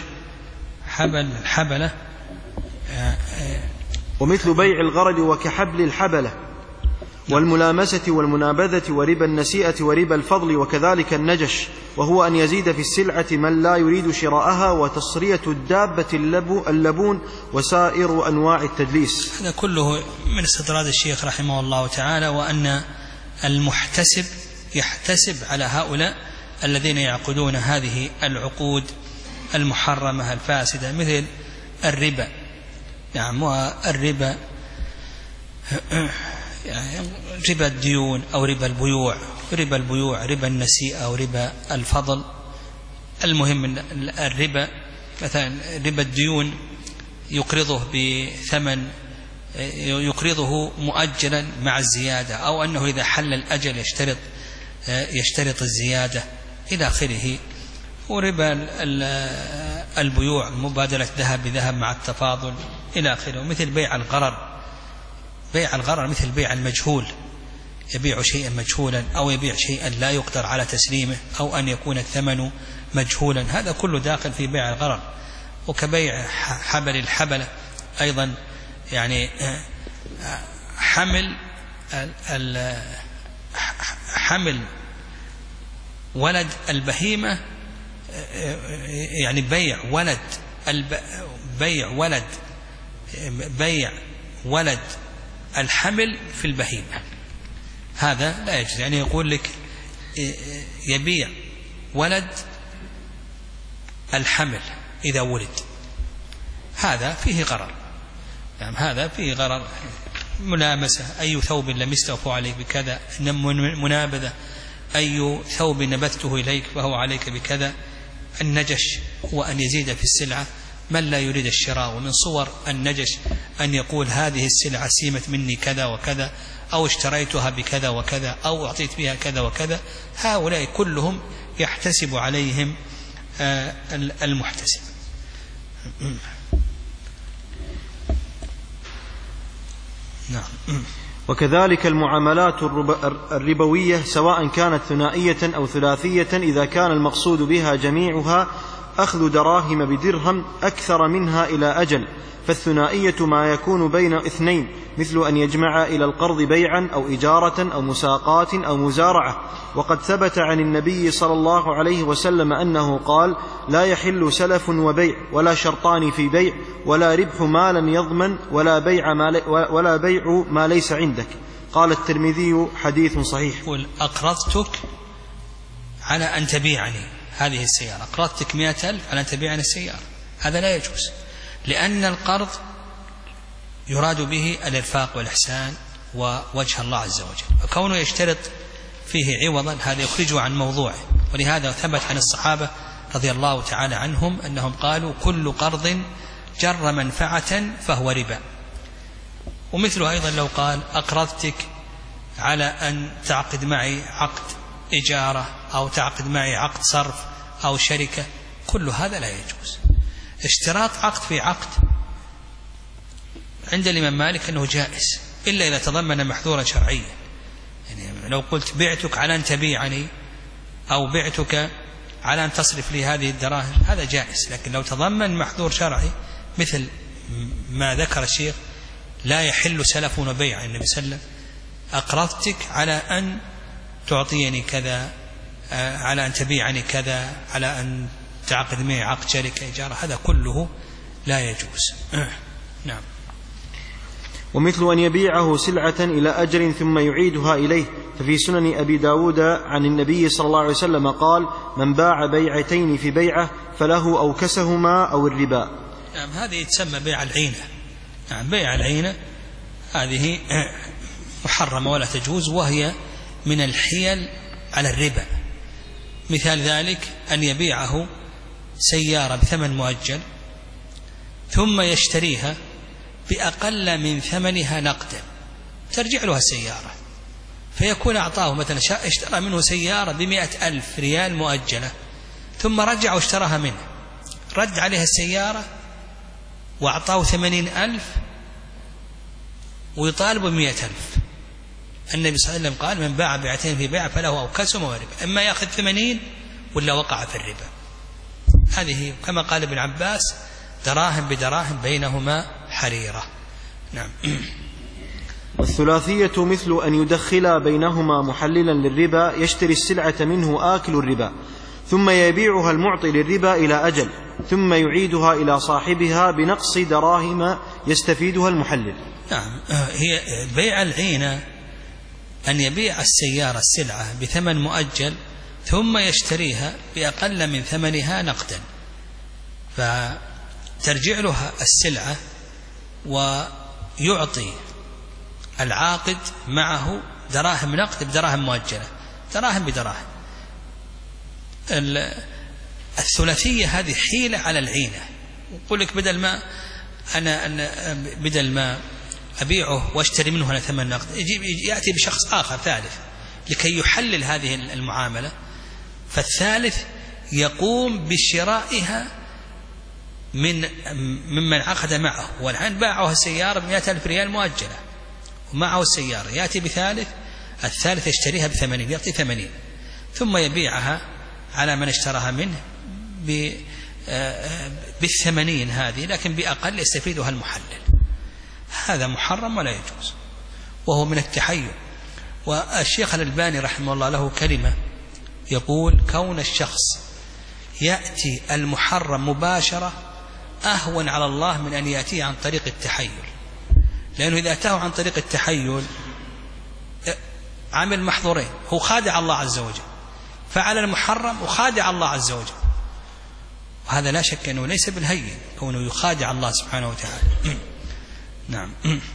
الحبلة ومثل بيع الغرر وكحبل الحبلة والملامسة والمنابذة وربا النسيئة وربا الفضل، وكذلك النجش، وهو أن يزيد في السلعة من لا يريد شراءها، وتصرية الدابة اللبون، وسائر أنواع التدليس. هذا كله من استطراد الشيخ رحمه الله تعالى، وأن المحتسب يحتسب على هؤلاء الذين يعقدون هذه العقود المحرمة الفاسدة مثل الربا. نعم، والربا يعني ربا الديون أو ربا البيوع، ربا النسيئة أو ربا الفضل. المهم الربا مثلا ربا الديون يقرضه بثمن، يقرضه مؤجلا مع الزيادة، أو أنه إذا حل الأجل يشترط الزيادة إلى آخره. وربا البيوع مبادلة ذهب بذهب مع التفاضل إلى آخره. مثل بيع الغرر مثل بيع المجهول، يبيع شيئا مجهولا أو يبيع شيئا لا يقدر على تسليمه، أو أن يكون الثمن مجهولا، هذا كله داخل في بيع الغرر. وكبيع حبل الحبلة أيضا، يعني حمل ولد البهيمة، يعني بيع ولد الحمل في البهيمة، هذا لا يجوز. يعني يقول لك يبيع ولد الحمل إذا ولد، هذا فيه غرر. يعني هذا فيه غرر. ملامسة، أي ثوب لمسته فهو عليك بكذا. منابذة، أي ثوب نبذته إليك فهو عليك بكذا. النجش هو أن يزيد في السلعة من لا يريد الشراء. ومن صور النجش أن يقول هذه السلعة سيمت مني كذا وكذا، أو اشتريتها بكذا وكذا، أو أعطيت بها كذا وكذا. هؤلاء كلهم يحتسب عليهم المحتسب. نعم. وكذلك المعاملات الربوية سواء كانت ثنائية أو ثلاثية، إذا كان المقصود بها جميعها أخذ دراهم بدرهم أكثر منها إلى أجل. فالثنائية ما يكون بين اثنين، مثل أن يجمع إلى القرض بيعا أو إجارة أو مساقات أو مزارعة. وقد ثبت عن النبي صلى الله عليه وسلم أنه قال: لا يحل سلف وبيع، ولا شرطان في بيع، ولا ربح ما لم يضمن، ولا بيع ما ليس عندك. قال الترمذي: حديث صحيح. قل أقرضتك على أن تبيعني هذه السيارة، أقرضتك 100,000 على أن تبيعني السيارة، هذا لا يجوز، لأن القرض يراد به الإرفاق والإحسان ووجه الله عز وجل، وكونه يشترط فيه عوضا هذا يخرجه عن موضوعه. ولهذا ثبت عن الصحابة رضي الله تعالى عنهم أنهم قالوا: كل قرض جر منفعة فهو ربا. ومثله أيضا لو قال: أقرضتك على أن تعقد معي عقد إجارة، أو تعقد معي عقد صرف أو شركة، كل هذا لا يجوز. اشتراط عقد في عقد عند الإمام مالك أنه جائز، إلا إذا تضمن محذورا شرعيا. يعني لو قلت: بعتك على أن تبيعني، أو بعتك على أن تصرف لي هذه الدراهم، هذا جائز. لكن لو تضمن محذور شرعي مثل ما ذكر الشيخ: لا يحل سلف وبيع، النبي صلى الله عليه وسلم أقرضتك على أن تعطيني كذا، على أن تبيعني كذا، على أن تعقد معي عقد شركة إجارة، هذا كله لا يجوز. نعم. ومثل أن يبيعه سلعة إلى أجل ثم يعيدها إليه. ففي سنن أبي داود عن النبي صلى الله عليه وسلم قال: من باع بيعتين في بيعة فله أوكسهما أو الربا. نعم، هذه تسمى بيع العينة. نعم، بيع العينة هذه محرمة ولا تجوز، وهي من الحيل على الربا. مثال ذلك أن يبيعه سيارة بثمن مؤجل ثم يشتريها بأقل من ثمنها نقدا، ترجع له السيارة، فيكون أعطاه مثلا اشترى منه سيارة ب100,000 ريال مؤجلة، ثم رجع واشتراها منه، رد عليها السيارة وأعطاه 80,000 ويطالب ب100,000. النبي صلى الله عليه وسلم قال: من باع بيعتين في بيع فله أوكسهما وربا، إما يأخذ 80 ولا وقع في الربا. هذه كما قال ابن عباس: دراهم بدراهم بينهما حريرة. نعم. والثلاثية مثل أن يدخل بينهما محللا للربا يشتري السلعة منه آكل الربا ثم يبيعها المعطي للربا إلى أجل ثم يعيدها إلى صاحبها بنقص دراهم يستفيدها المحلل. نعم، هي بيع العينة أن يبيع السلعة بثمن مؤجل ثم يشتريها بأقل من ثمنها نقدا، فترجع له السلعة ويعطي العاقد معه دراهم نقد بدراهم مؤجلة، دراهم بدراهم. الثلاثية هذه حيلة على العينة، يقول لك بدل ما أبيعه واشتري منه على ثمن نقد يأتي بشخص آخر ثالث لكي يحلل هذه المعاملة، فالثالث يقوم بشرائها ممن عقد معه، والآن باعه السيارة ب100,000 ريال مؤجلة ومعه السيارة، يأتي بثالث، الثالث يشتريها ب80 يعطي 80 ثم يبيعها على من اشتراها منه ب80 هذه لكن بأقل يستفيدها المحلل. هذا محرم ولا يجوز، وهو من التحيل. والشيخ الألباني رحمه الله له كلمة يقول: كون الشخص يأتي المحرم مباشرة أهون على الله من أن يأتيه عن طريق التحيل، لأنه إذا أتاه عن طريق التحيل عمل محظورين، هو خادع الله عز وجل، فعل المحرم وخادع الله عز وجل، وهذا لا شك أنه ليس بالهين كونه يخادع الله سبحانه وتعالى. نعم.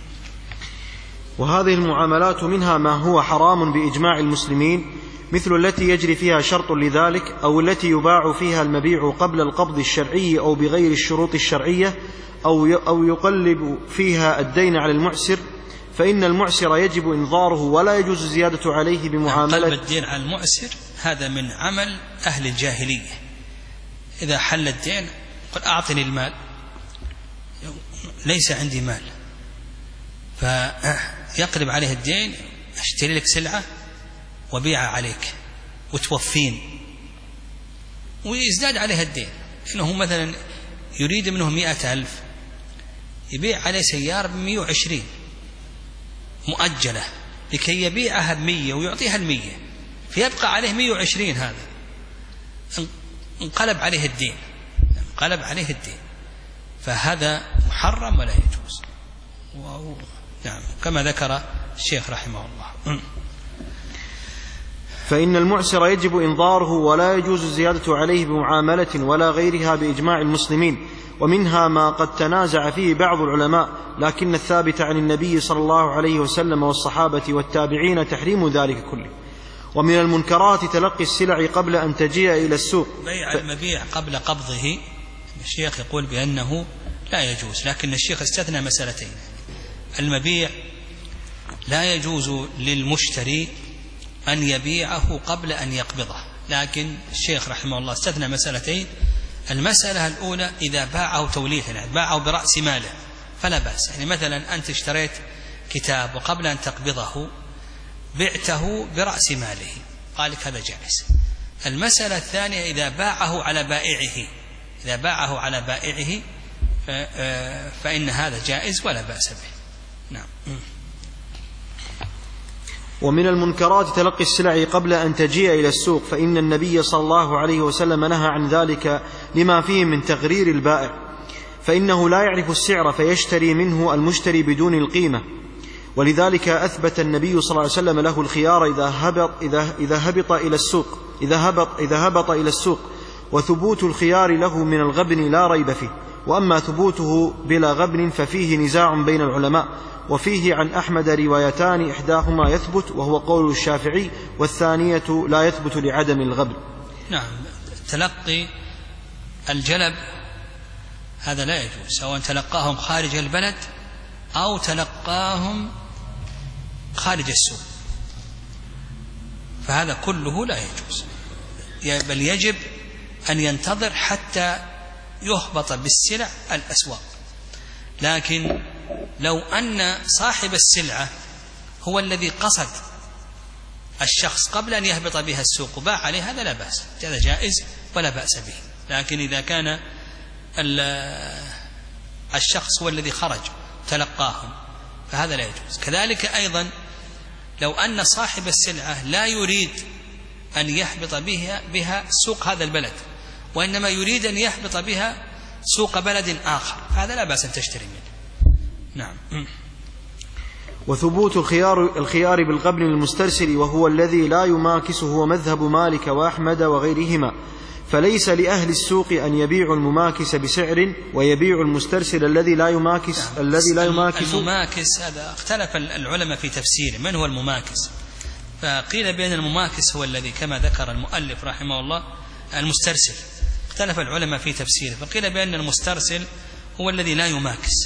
وهذه المعاملات منها ما هو حرام بإجماع المسلمين، مثل التي يجري فيها شرط لذلك، أو التي يباع فيها المبيع قبل القبض الشرعي أو بغير الشروط الشرعية، أو يقلب فيها الدين على المعسر، فإن المعسر يجب إنظاره ولا يجوز الزيادة عليه بمعاملة. قلب الدين على المعسر هذا من عمل أهل الجاهلية. إذا حل الدين قل: أعطني المال، ليس عندي مال، فيقلب عليه الدين: أشتري لك سلعة وبيعها عليك وتوفين، ويزداد عليها الدين. إنه مثلا يريد منه 100,000 يبيع عليه سيارة ب120 مؤجلة لكي يبيعها ب100 ويعطيها 100، فيبقى عليه 120. هذا انقلب عليه الدين، فهذا محرم ولا يجوز. نعم، كما ذكر الشيخ رحمه الله. فإن المعسر يجب إنظاره ولا يجوز الزيادة عليه بمعاملة ولا غيرها بإجماع المسلمين، ومنها ما قد تنازع فيه بعض العلماء، لكن الثابت عن النبي صلى الله عليه وسلم والصحابة والتابعين تحريم ذلك كله. ومن المنكرات تلقي السلع قبل أن تجيء إلى السوق، بيع المبيع قبل قبضه. الشيخ يقول بأنه لا يجوز، لكن الشيخ استثنى مسألتين: المبيع لا يجوز للمشتري أن يبيعه قبل أن يقبضه، لكن الشيخ رحمه الله استثنى مسألتين. المسألة الأولى إذا باعه توليثا، يعني باعه برأس ماله فلا بأس، يعني مثلا أنت اشتريت كتاب وقبل أن تقبضه بعته برأس ماله، قال لك هذا جائز. المسألة الثانية إذا باعه على بائعه فإن هذا جائز ولا بأس به. نعم. ومن المنكرات تلقي السلع قبل أن تجيء إلى السوق، فإن النبي صلى الله عليه وسلم نهى عن ذلك لما فيه من تغرير البائع، فإنه لا يعرف السعر فيشتري منه المشتري بدون القيمة، ولذلك أثبت النبي صلى الله عليه وسلم له الخيار إذا هبط إلى السوق، وثبوت الخيار له من الغبن لا ريب فيه، وأما ثبوته بلا غبن ففيه نزاع بين العلماء، وفيه عن أحمد روايتان، إحداهما يثبت وهو قول الشافعي، والثانية لا يثبت لعدم الغبن. نعم، تلقي الجلب هذا لا يجوز، سواء تلقاهم خارج البلد أو تلقاهم خارج السوق، فهذا كله لا يجوز، بل يجب أن ينتظر حتى يهبط بالسلع الأسواق. لكن لو أن صاحب السلعة هو الذي قصد الشخص قبل أن يهبط بها السوق وباع عليه، هذا لا بأس، هذا جائز ولا بأس به. لكن إذا كان الشخص هو الذي خرج تلقاهم فهذا لا يجوز. كذلك أيضا لو أن صاحب السلعة لا يريد أن يحبط بها سوق هذا البلد، وإنما يريد أن يحبط بها سوق بلد آخر، فهذا لا بأس أن تشتري منه. نعم. وثبوت الخيار بالقبن المسترسل وهو الذي لا يماكسه هو مذهب مالك وأحمد وغيرهما، فليس لأهل السوق أن يبيعوا المماكس بسعر ويبيع المسترسل الذي لا يماكس. المماكس هذا اختلف العلماء في تفسيره، من هو المماكس؟ فقيل بأن المماكس هو الذي كما ذكر المؤلف رحمه الله المسترسل، اختلف العلماء في تفسيره، فقيل بأن المسترسل هو الذي لا يماكس،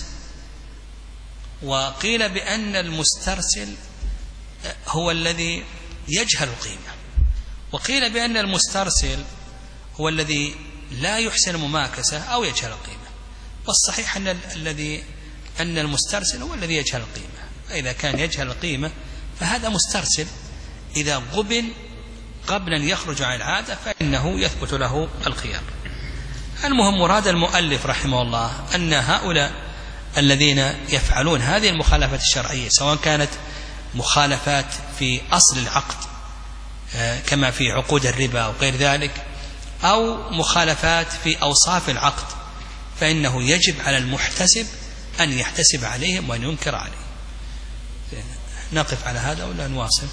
وقيل بأن المسترسل هو الذي يجهل القيمة، وقيل بأن المسترسل هو الذي لا يحسن مماكسة أو يجهل القيمة. والصحيح أن المسترسل هو الذي يجهل القيمة، فإذا كان يجهل القيمة فهذا مسترسل، إذا غبن قبل أن يخرج عن العادة فإنه يثبت له الخيار. المهم مراد المؤلف رحمه الله أن هؤلاء الذين يفعلون هذه المخالفات الشرعية، سواء كانت مخالفات في أصل العقد كما في عقود الربا أو غير ذلك، أو مخالفات في أوصاف العقد، فإنه يجب على المحتسب أن يحتسب عليهم وأن ينكر عليه. نقف على هذا ولا نواصل؟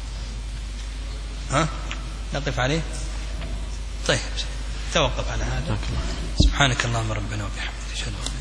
نقف عليه؟ طيب توقف على هذا. سبحانك اللهم ربنا وبحمدك.